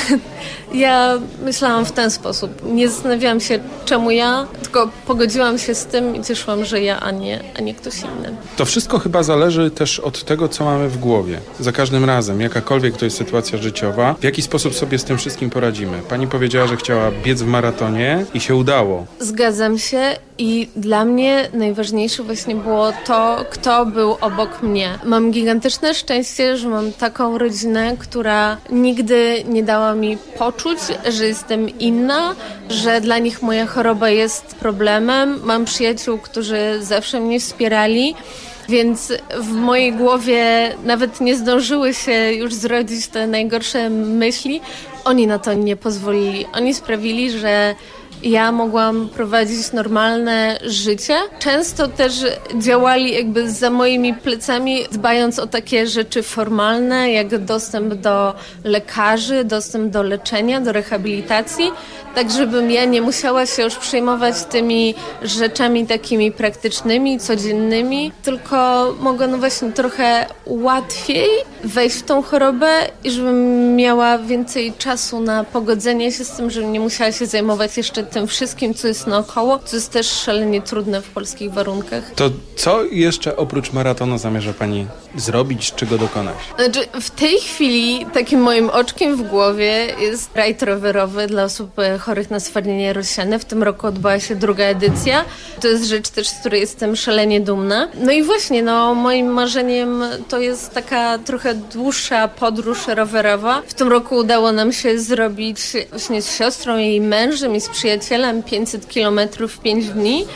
ja myślałam w ten sposób. Nie zastanawiałam się, czemu ja, tylko pogodziłam się z tym i cieszyłam, że ja, a nie ktoś inny. To wszystko chyba zależy też od tego, co mamy w głowie. Za każdym razem, jakakolwiek to jest sytuacja życiowa, w jaki sposób sobie z tym wszystkim poradzimy. Pani powiedziała, że chciała biec w maratonie i się udało. Zgadzam się i dla mnie najważniejsze właśnie było to, kto był obok mnie. Mam gigantyczne szczęście, że mam taką rodzinę, która nigdy nie dała mi poczuć, że jestem inna, że dla nich moja choroba jest problemem. Mam przyjaciół, którzy zawsze mnie wspierali, więc w mojej głowie nawet nie zdążyły się już zrodzić te najgorsze myśli. Oni na to nie pozwolili. Oni sprawili, że ja mogłam prowadzić normalne życie. Często też działali jakby za moimi plecami, dbając o takie rzeczy formalne, jak dostęp do lekarzy, dostęp do leczenia, do rehabilitacji, tak żebym ja nie musiała się już przejmować tymi rzeczami takimi praktycznymi, codziennymi, tylko mogła właśnie trochę łatwiej wejść w tą chorobę i żebym miała więcej czasu na pogodzenie się z tym, żebym nie musiała się zajmować jeszcze tym wszystkim, co jest naokoło, co jest też szalenie trudne w polskich warunkach. To co jeszcze oprócz maratonu zamierza Pani zrobić, czego dokonać? Znaczy, w tej chwili takim moim oczkiem w głowie jest rajd rowerowy dla osób chorych na stwardnienie rozsiane. W tym roku odbyła się druga edycja. To jest rzecz też, z której jestem szalenie dumna. No i właśnie, moim marzeniem to jest taka trochę dłuższa podróż rowerowa. W tym roku udało nam się zrobić właśnie z siostrą, jej mężem i z przyjacielem 500 kilometrów w 5 dni.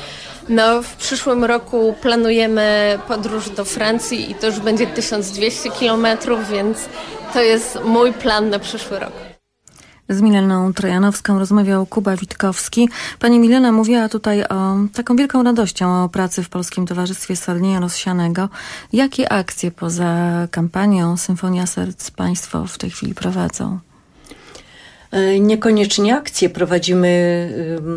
W przyszłym roku planujemy podróż do Francji i to już będzie 1200 kilometrów, więc to jest mój plan na przyszły rok. Z Mileną Trojanowską rozmawiał Kuba Witkowski. Pani Milena mówiła tutaj o taką wielką radością o pracy w Polskim Towarzystwie Stwardnienia Rozsianego. Jakie akcje poza kampanią Symfonia Serc Państwo w tej chwili prowadzą? Niekoniecznie akcje. Prowadzimy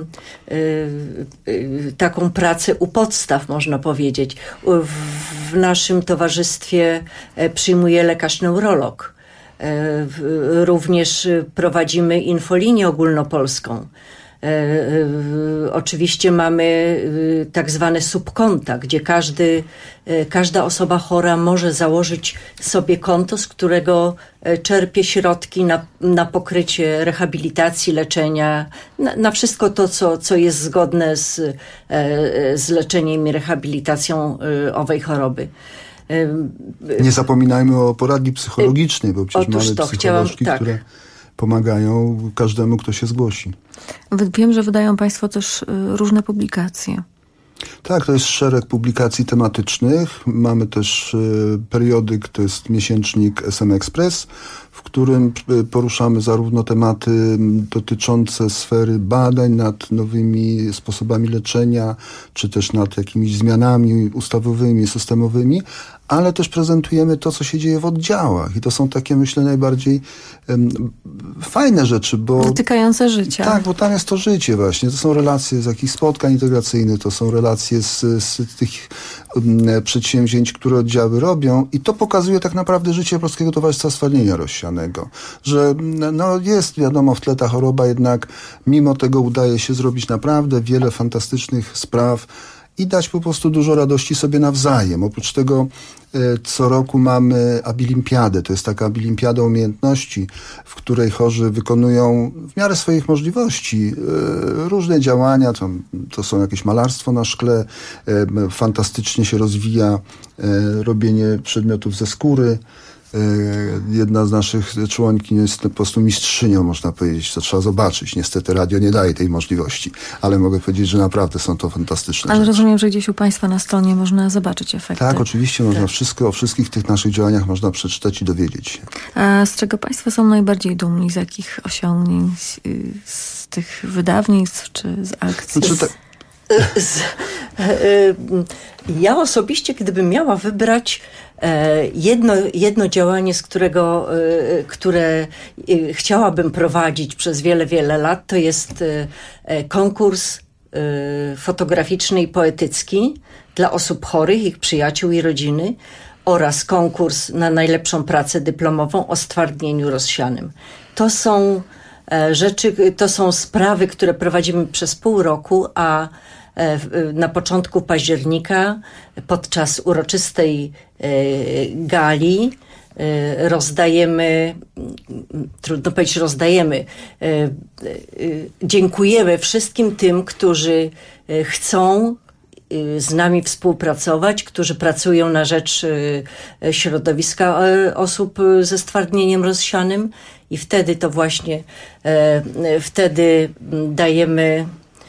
taką pracę u podstaw, można powiedzieć. W naszym towarzystwie przyjmuje lekarz neurolog. Również prowadzimy infolinię ogólnopolską. Oczywiście mamy tak zwane subkonta, gdzie każda osoba chora może założyć sobie konto, z którego czerpie środki na pokrycie rehabilitacji, leczenia, na wszystko to, co jest zgodne z leczeniem i rehabilitacją owej choroby. Nie zapominajmy o poradni psychologicznej, bo przecież mamy psycholożki, które pomagają każdemu, kto się zgłosi. Wiem, że wydają Państwo też różne publikacje. Tak, to jest szereg publikacji tematycznych. Mamy też periodyk, to jest miesięcznik SM Express, w którym poruszamy zarówno tematy dotyczące sfery badań nad nowymi sposobami leczenia, czy też nad jakimiś zmianami ustawowymi, systemowymi, ale też prezentujemy to, co się dzieje w oddziałach. I to są takie, myślę, najbardziej fajne rzeczy, bo... Dotykające życia. Tak, bo tam jest to życie właśnie. To są relacje z jakichś spotkań integracyjnych, to są relacje z tych przedsięwzięć, które oddziały robią i to pokazuje tak naprawdę życie Polskiego Towarzystwa Stwardnienia Rozsianego. Że jest, wiadomo, w tle ta choroba, jednak mimo tego udaje się zrobić naprawdę wiele fantastycznych spraw i dać po prostu dużo radości sobie nawzajem. Oprócz tego co roku mamy abilimpiadę. To jest taka abilimpiada umiejętności, w której chorzy wykonują w miarę swoich możliwości różne działania. To są jakieś malarstwo na szkle, fantastycznie się rozwija robienie przedmiotów ze skóry. Jedna z naszych członkiń jest po prostu mistrzynią, można powiedzieć. To trzeba zobaczyć. Niestety radio nie daje tej możliwości, ale mogę powiedzieć, że naprawdę są to fantastyczne Ale rzeczy. rozumiem, że gdzieś u Państwa na stronie można zobaczyć efekty. Tak, oczywiście można o wszystkich tych naszych działaniach można przeczytać i dowiedzieć się. A z czego Państwo są najbardziej dumni? Z jakich osiągnięć? Z tych wydawnictw czy z akcji? Ja osobiście, gdybym miała wybrać jedno działanie, które chciałabym prowadzić przez wiele, wiele lat, to jest konkurs fotograficzny i poetycki dla osób chorych, ich przyjaciół i rodziny oraz konkurs na najlepszą pracę dyplomową o stwardnieniu rozsianym. To są rzeczy, to są sprawy, które prowadzimy przez pół roku, a na początku października podczas uroczystej gali dziękujemy wszystkim tym, którzy chcą z nami współpracować, którzy pracują na rzecz środowiska osób ze stwardnieniem rozsianym i wtedy to właśnie dajemy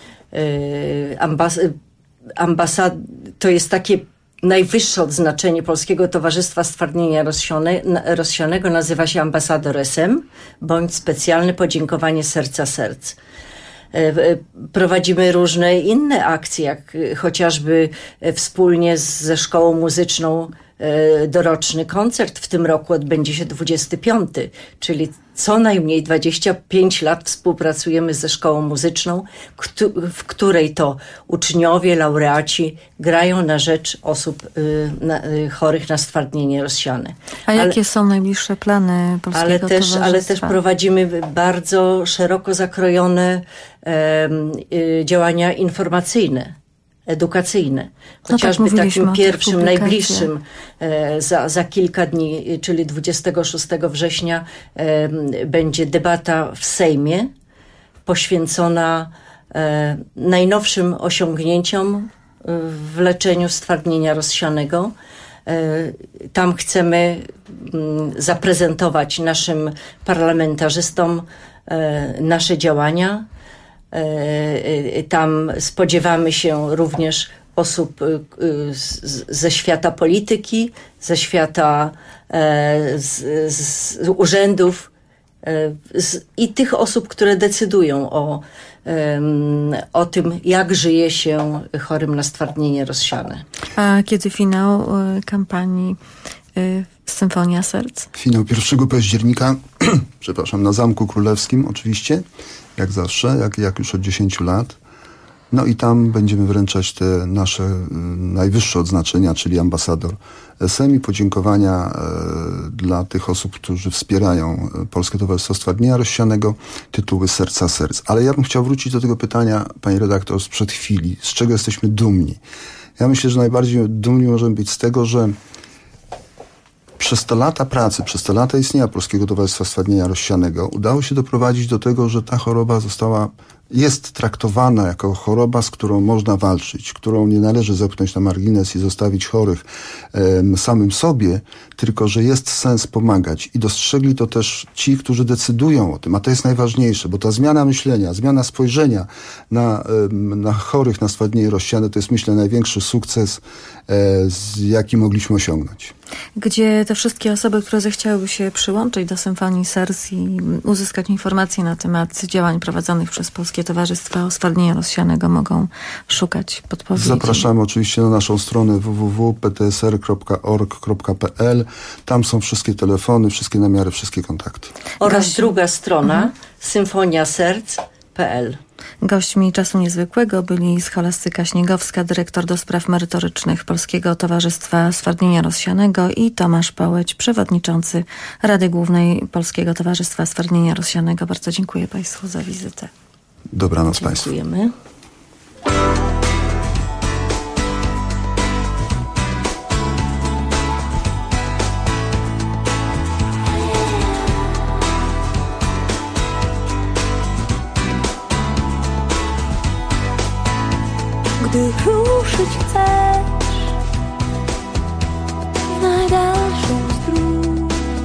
to jest takie najwyższe odznaczenie Polskiego Towarzystwa Stwardnienia Rozsianego, nazywa się ambasador SM, bądź specjalne podziękowanie serca serc. Prowadzimy różne inne akcje, jak chociażby wspólnie ze Szkołą Muzyczną doroczny koncert. W tym roku odbędzie się 25, czyli co najmniej 25 lat współpracujemy ze Szkołą Muzyczną, w której to uczniowie, laureaci grają na rzecz osób chorych na stwardnienie rozsiane. A jakie są najbliższe plany Polskiego Towarzystwa? Ale też prowadzimy bardzo szeroko zakrojone działania informacyjne, edukacyjne. Chociażby takim pierwszym, najbliższym za kilka dni, czyli 26 września będzie debata w Sejmie poświęcona najnowszym osiągnięciom w leczeniu stwardnienia rozsianego. Tam chcemy zaprezentować naszym parlamentarzystom nasze działania. Tam spodziewamy się również osób ze świata polityki, ze świata z urzędów i tych osób, które decydują o tym, jak żyje się chorym na stwardnienie rozsiane. A kiedy finał kampanii Symfonia Serc? Finał 1 października, przepraszam, na Zamku Królewskim oczywiście, jak zawsze, jak już od 10 lat. No i tam będziemy wręczać te nasze najwyższe odznaczenia, czyli ambasador SM i podziękowania dla tych osób, którzy wspierają Polskie Towarzystwo Stwardnienia Rozsianego, tytuły Serca Serc. Ale ja bym chciał wrócić do tego pytania, pani redaktor, sprzed chwili. Z czego jesteśmy dumni? Ja myślę, że najbardziej dumni możemy być z tego, że przez te lata pracy, przez te lata istnienia Polskiego Towarzystwa Stwardnienia Rozsianego udało się doprowadzić do tego, że ta choroba jest traktowana jako choroba, z którą można walczyć, którą nie należy zepchnąć na margines i zostawić chorych samym sobie, tylko że jest sens pomagać. I dostrzegli to też ci, którzy decydują o tym, a to jest najważniejsze, bo ta zmiana myślenia, zmiana spojrzenia na chorych na stwardnienie rozsiane to jest, myślę, największy sukces, jaki mogliśmy osiągnąć. Gdzie te wszystkie osoby, które zechciałyby się przyłączyć do Symfonii Serc i uzyskać informacje na temat działań prowadzonych przez Polskie Towarzystwa Stwardnienia Rozsianego, mogą szukać podpowiedzi? Zapraszamy oczywiście na naszą stronę www.ptsr.org.pl. Tam są wszystkie telefony, wszystkie namiary, wszystkie kontakty. Oraz druga strona symfoniaserc.pl. Gośćmi Czasu Niezwykłego byli Scholastyka Śniegowska, dyrektor do spraw merytorycznych Polskiego Towarzystwa Stwardnienia Rozsianego, i Tomasz Połeć, przewodniczący Rady Głównej Polskiego Towarzystwa Stwardnienia Rozsianego. Bardzo dziękuję Państwu za wizytę. Dobranoc Państwu. Dziękujemy. Gdy ruszyć chcesz w najdalszą stróż,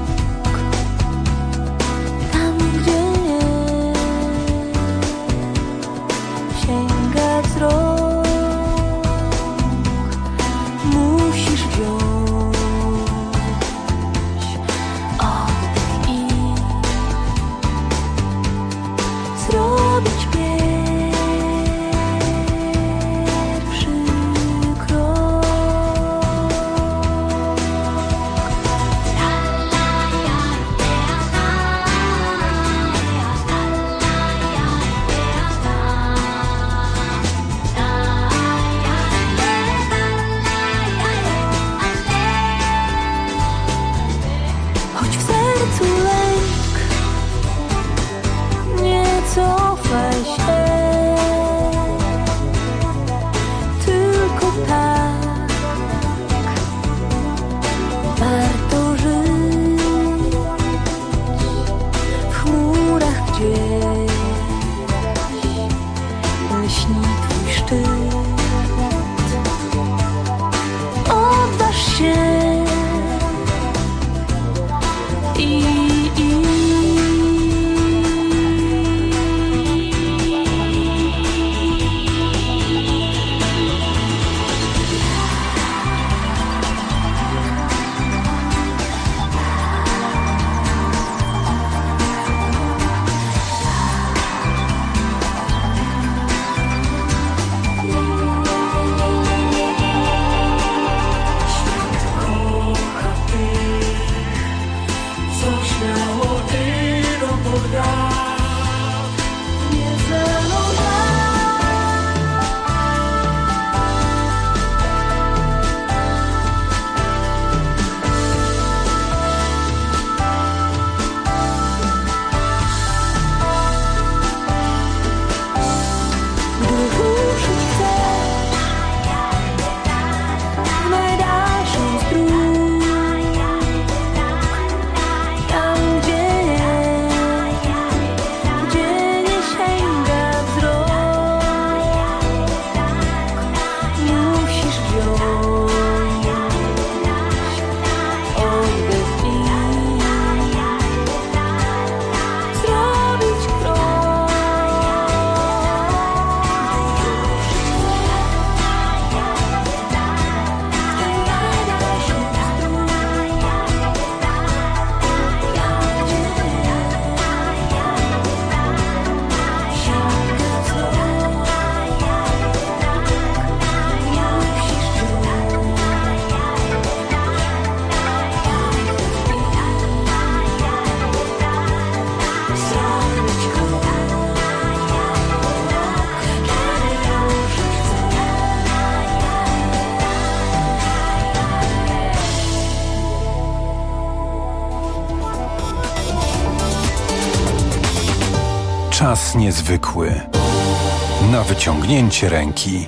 Czas niezwykły. Na wyciągnięcie ręki.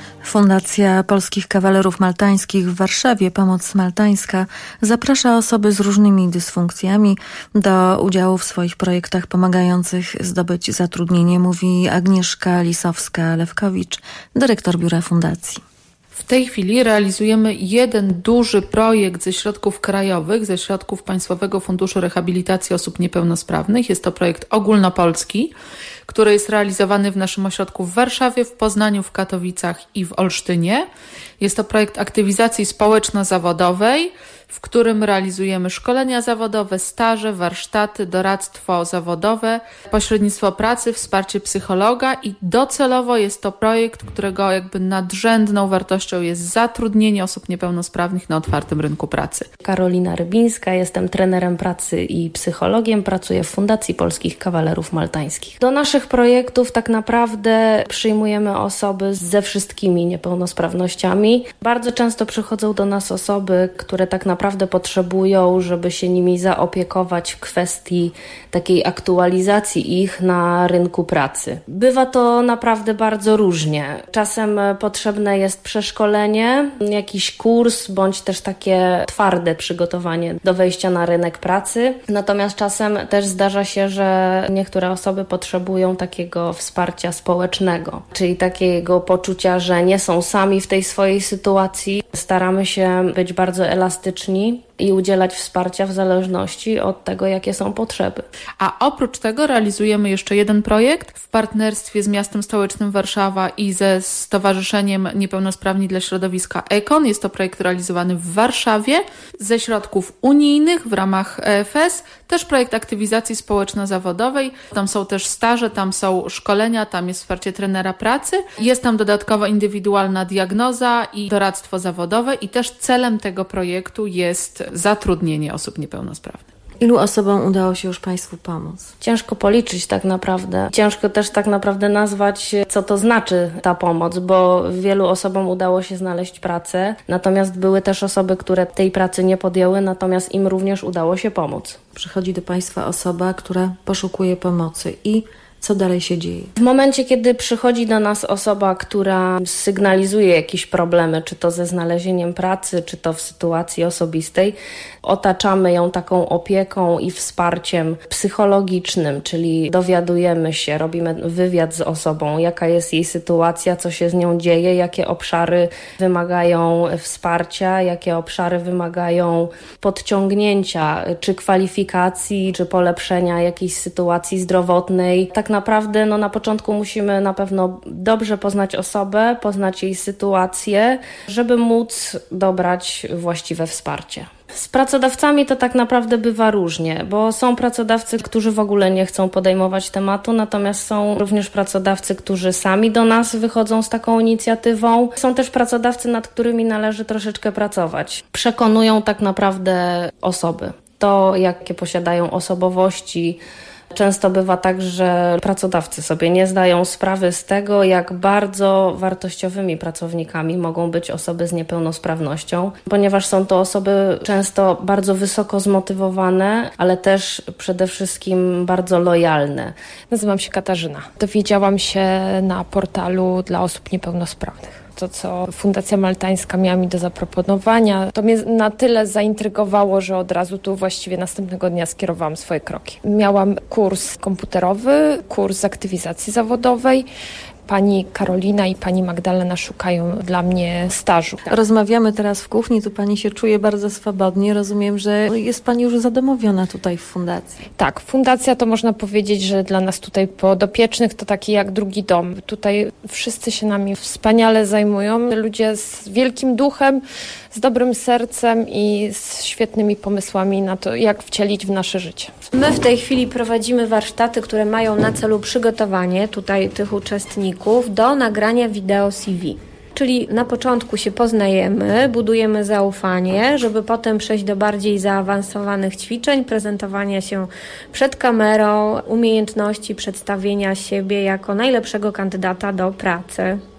Fundacja Polskich Kawalerów Maltańskich w Warszawie, Pomoc Maltańska, zaprasza osoby z różnymi dysfunkcjami do udziału w swoich projektach pomagających zdobyć zatrudnienie, mówi Agnieszka Lisowska-Lewkowicz, dyrektor biura fundacji. W tej chwili realizujemy jeden duży projekt ze środków krajowych, ze środków Państwowego Funduszu Rehabilitacji Osób Niepełnosprawnych. Jest to projekt ogólnopolski, który jest realizowany w naszym ośrodku w Warszawie, w Poznaniu, w Katowicach i w Olsztynie. Jest to projekt aktywizacji społeczno-zawodowej, w którym realizujemy szkolenia zawodowe, staże, warsztaty, doradztwo zawodowe, pośrednictwo pracy, wsparcie psychologa i docelowo jest to projekt, którego jakby nadrzędną wartością jest zatrudnienie osób niepełnosprawnych na otwartym rynku pracy. Karolina Rybińska, jestem trenerem pracy i psychologiem, pracuję w Fundacji Polskich Kawalerów Maltańskich. Do naszych projektów tak naprawdę przyjmujemy osoby ze wszystkimi niepełnosprawnościami. Bardzo często przychodzą do nas osoby, które tak naprawdę potrzebują, żeby się nimi zaopiekować w kwestii takiej aktualizacji ich na rynku pracy. Bywa to naprawdę bardzo różnie. Czasem potrzebne jest przeszkolenie, jakiś kurs, bądź też takie twarde przygotowanie do wejścia na rynek pracy. Natomiast czasem też zdarza się, że niektóre osoby potrzebują takiego wsparcia społecznego, czyli takiego poczucia, że nie są sami w tej swojej sytuacji. Staramy się być bardzo elastyczni i udzielać wsparcia w zależności od tego, jakie są potrzeby. A oprócz tego realizujemy jeszcze jeden projekt w partnerstwie z Miastem Stołecznym Warszawa i ze Stowarzyszeniem Niepełnosprawni dla Środowiska EKON. Jest to projekt realizowany w Warszawie ze środków unijnych w ramach EFS. Też projekt aktywizacji społeczno-zawodowej. Tam są też staże, tam są szkolenia, tam jest wsparcie trenera pracy. Jest tam dodatkowo indywidualna diagnoza i doradztwo zawodowe i też celem tego projektu jest zatrudnienie osób niepełnosprawnych. Ilu osobom udało się już Państwu pomóc? Ciężko policzyć tak naprawdę. Ciężko też tak naprawdę nazwać, co to znaczy ta pomoc, bo wielu osobom udało się znaleźć pracę, natomiast były też osoby, które tej pracy nie podjęły, natomiast im również udało się pomóc. Przychodzi do Państwa osoba, która poszukuje pomocy i co dalej się dzieje? W momencie, kiedy przychodzi do nas osoba, która sygnalizuje jakieś problemy, czy to ze znalezieniem pracy, czy to w sytuacji osobistej, otaczamy ją taką opieką i wsparciem psychologicznym, czyli dowiadujemy się, robimy wywiad z osobą, jaka jest jej sytuacja, co się z nią dzieje, jakie obszary wymagają wsparcia, jakie obszary wymagają podciągnięcia, czy kwalifikacji, czy polepszenia jakiejś sytuacji zdrowotnej. Tak naprawdę na początku musimy na pewno dobrze poznać osobę, poznać jej sytuację, żeby móc dobrać właściwe wsparcie. Z pracodawcami to tak naprawdę bywa różnie, bo są pracodawcy, którzy w ogóle nie chcą podejmować tematu, natomiast są również pracodawcy, którzy sami do nas wychodzą z taką inicjatywą. Są też pracodawcy, nad którymi należy troszeczkę pracować. Przekonują tak naprawdę osoby. To, jakie posiadają osobowości. Często bywa tak, że pracodawcy sobie nie zdają sprawy z tego, jak bardzo wartościowymi pracownikami mogą być osoby z niepełnosprawnością, ponieważ są to osoby często bardzo wysoko zmotywowane, ale też przede wszystkim bardzo lojalne. Nazywam się Katarzyna. Dowiedziałam się na portalu dla osób niepełnosprawnych. To, co Fundacja Maltańska miała mi do zaproponowania, to mnie na tyle zaintrygowało, że od razu tu właściwie następnego dnia skierowałam swoje kroki. Miałam kurs komputerowy, kurs z aktywizacji zawodowej. Pani Karolina i pani Magdalena szukają dla mnie stażu. Rozmawiamy teraz w kuchni, tu pani się czuje bardzo swobodnie. Rozumiem, że jest pani już zadomowiona tutaj w fundacji. Tak, fundacja to można powiedzieć, że dla nas tutaj podopiecznych to taki jak drugi dom. Tutaj wszyscy się nami wspaniale zajmują. Ludzie z wielkim duchem, z dobrym sercem i z świetnymi pomysłami na to, jak wcielić w nasze życie. My w tej chwili prowadzimy warsztaty, które mają na celu przygotowanie tutaj tych uczestników do nagrania wideo CV. Czyli na początku się poznajemy, budujemy zaufanie, żeby potem przejść do bardziej zaawansowanych ćwiczeń, prezentowania się przed kamerą, umiejętności przedstawienia siebie jako najlepszego kandydata do pracy.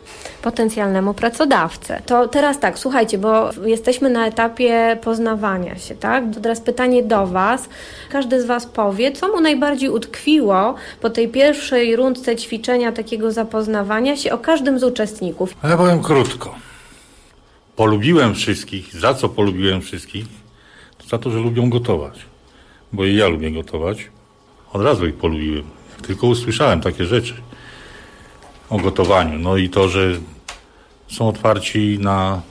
potencjalnemu pracodawcy. To teraz tak, słuchajcie, bo jesteśmy na etapie poznawania się, tak? To teraz pytanie do Was. Każdy z Was powie, co mu najbardziej utkwiło po tej pierwszej rundce ćwiczenia takiego zapoznawania się o każdym z uczestników. Ja powiem krótko. Polubiłem wszystkich. Za co polubiłem wszystkich? Za to, że lubią gotować. Bo i ja lubię gotować. Od razu ich polubiłem. Tylko usłyszałem takie rzeczy o gotowaniu. No i to, że są otwarci na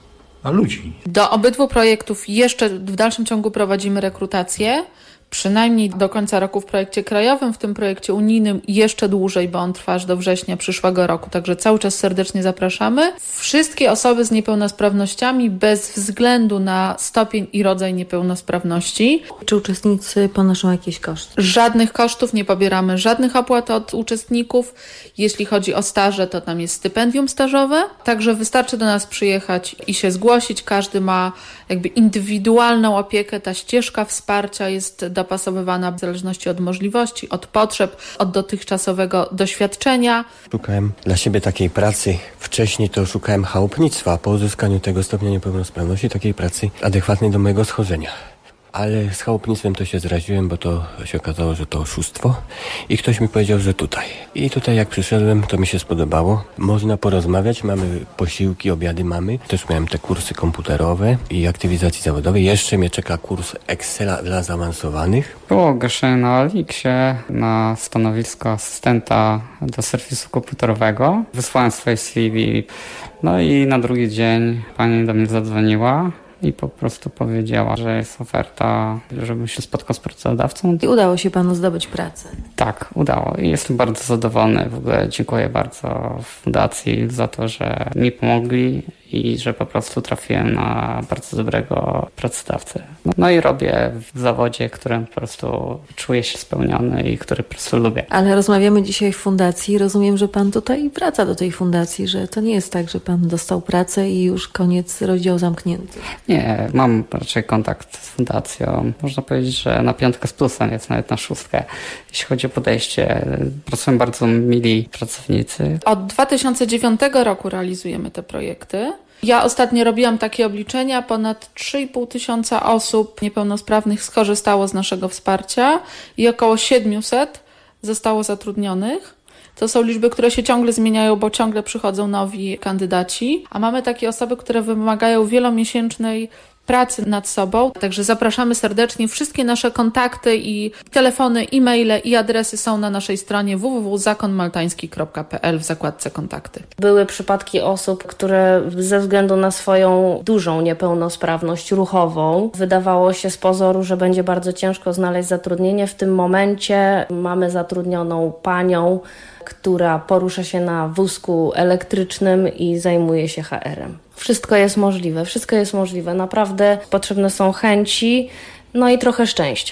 ludzi. Do obydwu projektów jeszcze w dalszym ciągu prowadzimy rekrutację. Przynajmniej do końca roku w projekcie krajowym, w tym projekcie unijnym jeszcze dłużej, bo on trwa aż do września przyszłego roku. Także cały czas serdecznie zapraszamy. Wszystkie osoby z niepełnosprawnościami bez względu na stopień i rodzaj niepełnosprawności. Czy uczestnicy ponoszą jakieś koszty? Żadnych kosztów, nie pobieramy żadnych opłat od uczestników. Jeśli chodzi o staże, to tam jest stypendium stażowe. Także wystarczy do nas przyjechać i się zgłosić. Każdy ma jakby indywidualną opiekę. Ta ścieżka wsparcia jest dopasowywana w zależności od możliwości, od potrzeb, od dotychczasowego doświadczenia. Szukałem dla siebie takiej pracy. Wcześniej to szukałem chałupnictwa, a po uzyskaniu tego stopnia niepełnosprawności takiej pracy adekwatnej do mojego schorzenia. Ale z chałupnictwem to się zraziłem, bo to się okazało, że to oszustwo i ktoś mi powiedział, że tutaj. I tutaj jak przyszedłem, to mi się spodobało. Można porozmawiać, mamy posiłki, obiady mamy. Też miałem te kursy komputerowe i aktywizacji zawodowej. Jeszcze mnie czeka kurs Excela dla zaawansowanych. Było ogłoszenie na Elixie na stanowisko asystenta do serwisu komputerowego. Wysłałem swoje CV. No i na drugi dzień pani do mnie zadzwoniła i po prostu powiedziała, że jest oferta, żebym się spotkał z pracodawcą. I udało się panu zdobyć pracę? Tak, udało. I jestem bardzo zadowolony. W ogóle dziękuję bardzo fundacji za to, że mi pomogli i że po prostu trafiłem na bardzo dobrego pracodawcę. No i robię w zawodzie, którym po prostu czuję się spełniony i który po prostu lubię. Ale rozmawiamy dzisiaj w fundacji. Rozumiem, że pan tutaj wraca do tej fundacji, że to nie jest tak, że pan dostał pracę i już koniec, rozdział zamknięty. Nie, mam raczej kontakt z fundacją. Można powiedzieć, że na 5 z plusem, jest nawet na 6. Jeśli chodzi o podejście, pracują bardzo mili pracownicy. Od 2009 roku realizujemy te projekty. Ja ostatnio robiłam takie obliczenia, ponad 3,5 tysiąca osób niepełnosprawnych skorzystało z naszego wsparcia i około 700 zostało zatrudnionych. To są liczby, które się ciągle zmieniają, bo ciągle przychodzą nowi kandydaci, a mamy takie osoby, które wymagają wielomiesięcznej pracy nad sobą. Także zapraszamy serdecznie. Wszystkie nasze kontakty i telefony, e-maile i adresy są na naszej stronie www.zakonmaltański.pl w zakładce kontakty. Były przypadki osób, które ze względu na swoją dużą niepełnosprawność ruchową wydawało się z pozoru, że będzie bardzo ciężko znaleźć zatrudnienie. W tym momencie mamy zatrudnioną panią, która porusza się na wózku elektrycznym i zajmuje się HR-em. Wszystko jest możliwe, wszystko jest możliwe. Naprawdę potrzebne są chęci, no i trochę szczęścia.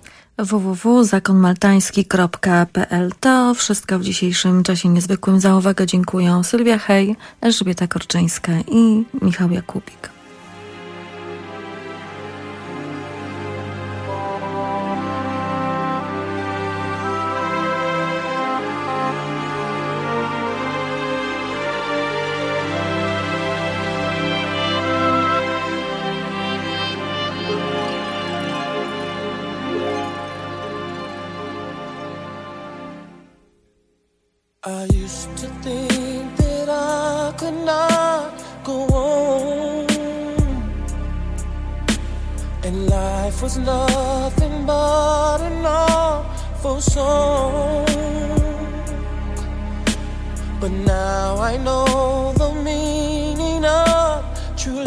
www.zakonmaltański.pl To wszystko w dzisiejszym czasie niezwykłym. Za uwagę dziękuję Sylwia Hej, Elżbieta Korczyńska i Michał Jakubik. I used to think that I could not go on, and life was nothing but an awful song. But now I know the meaning of true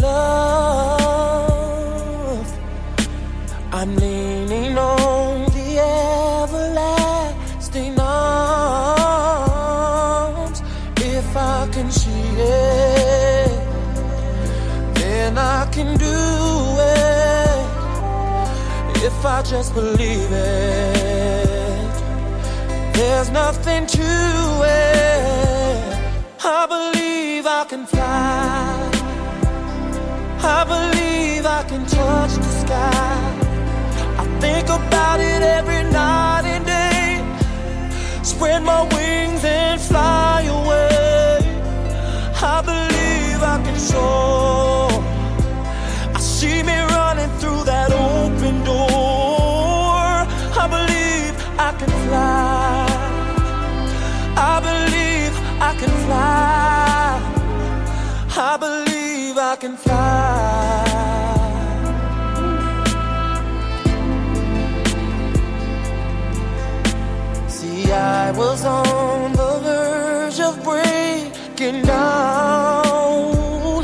love. I'm leaning on the everlasting arms. If I can see it, then I can do it. If I just believe it, there's nothing to it. I believe I can fly. I believe I can touch the sky. I think about it every night and day. Spread my wings and fly away. I can fly. I believe I can fly. I believe I can fly. See, I was on the verge of breaking down.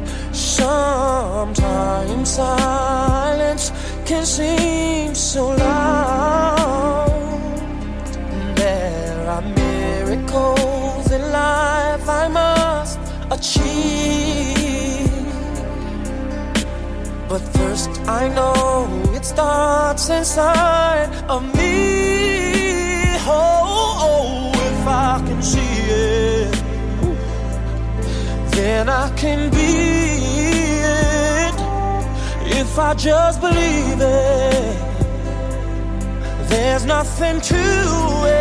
Sometimes silence can seem so loud. There are miracles in life I must achieve. But first I know it starts inside of me. Oh, if I can see it, then I can be it. If I just believe it, there's nothing to it.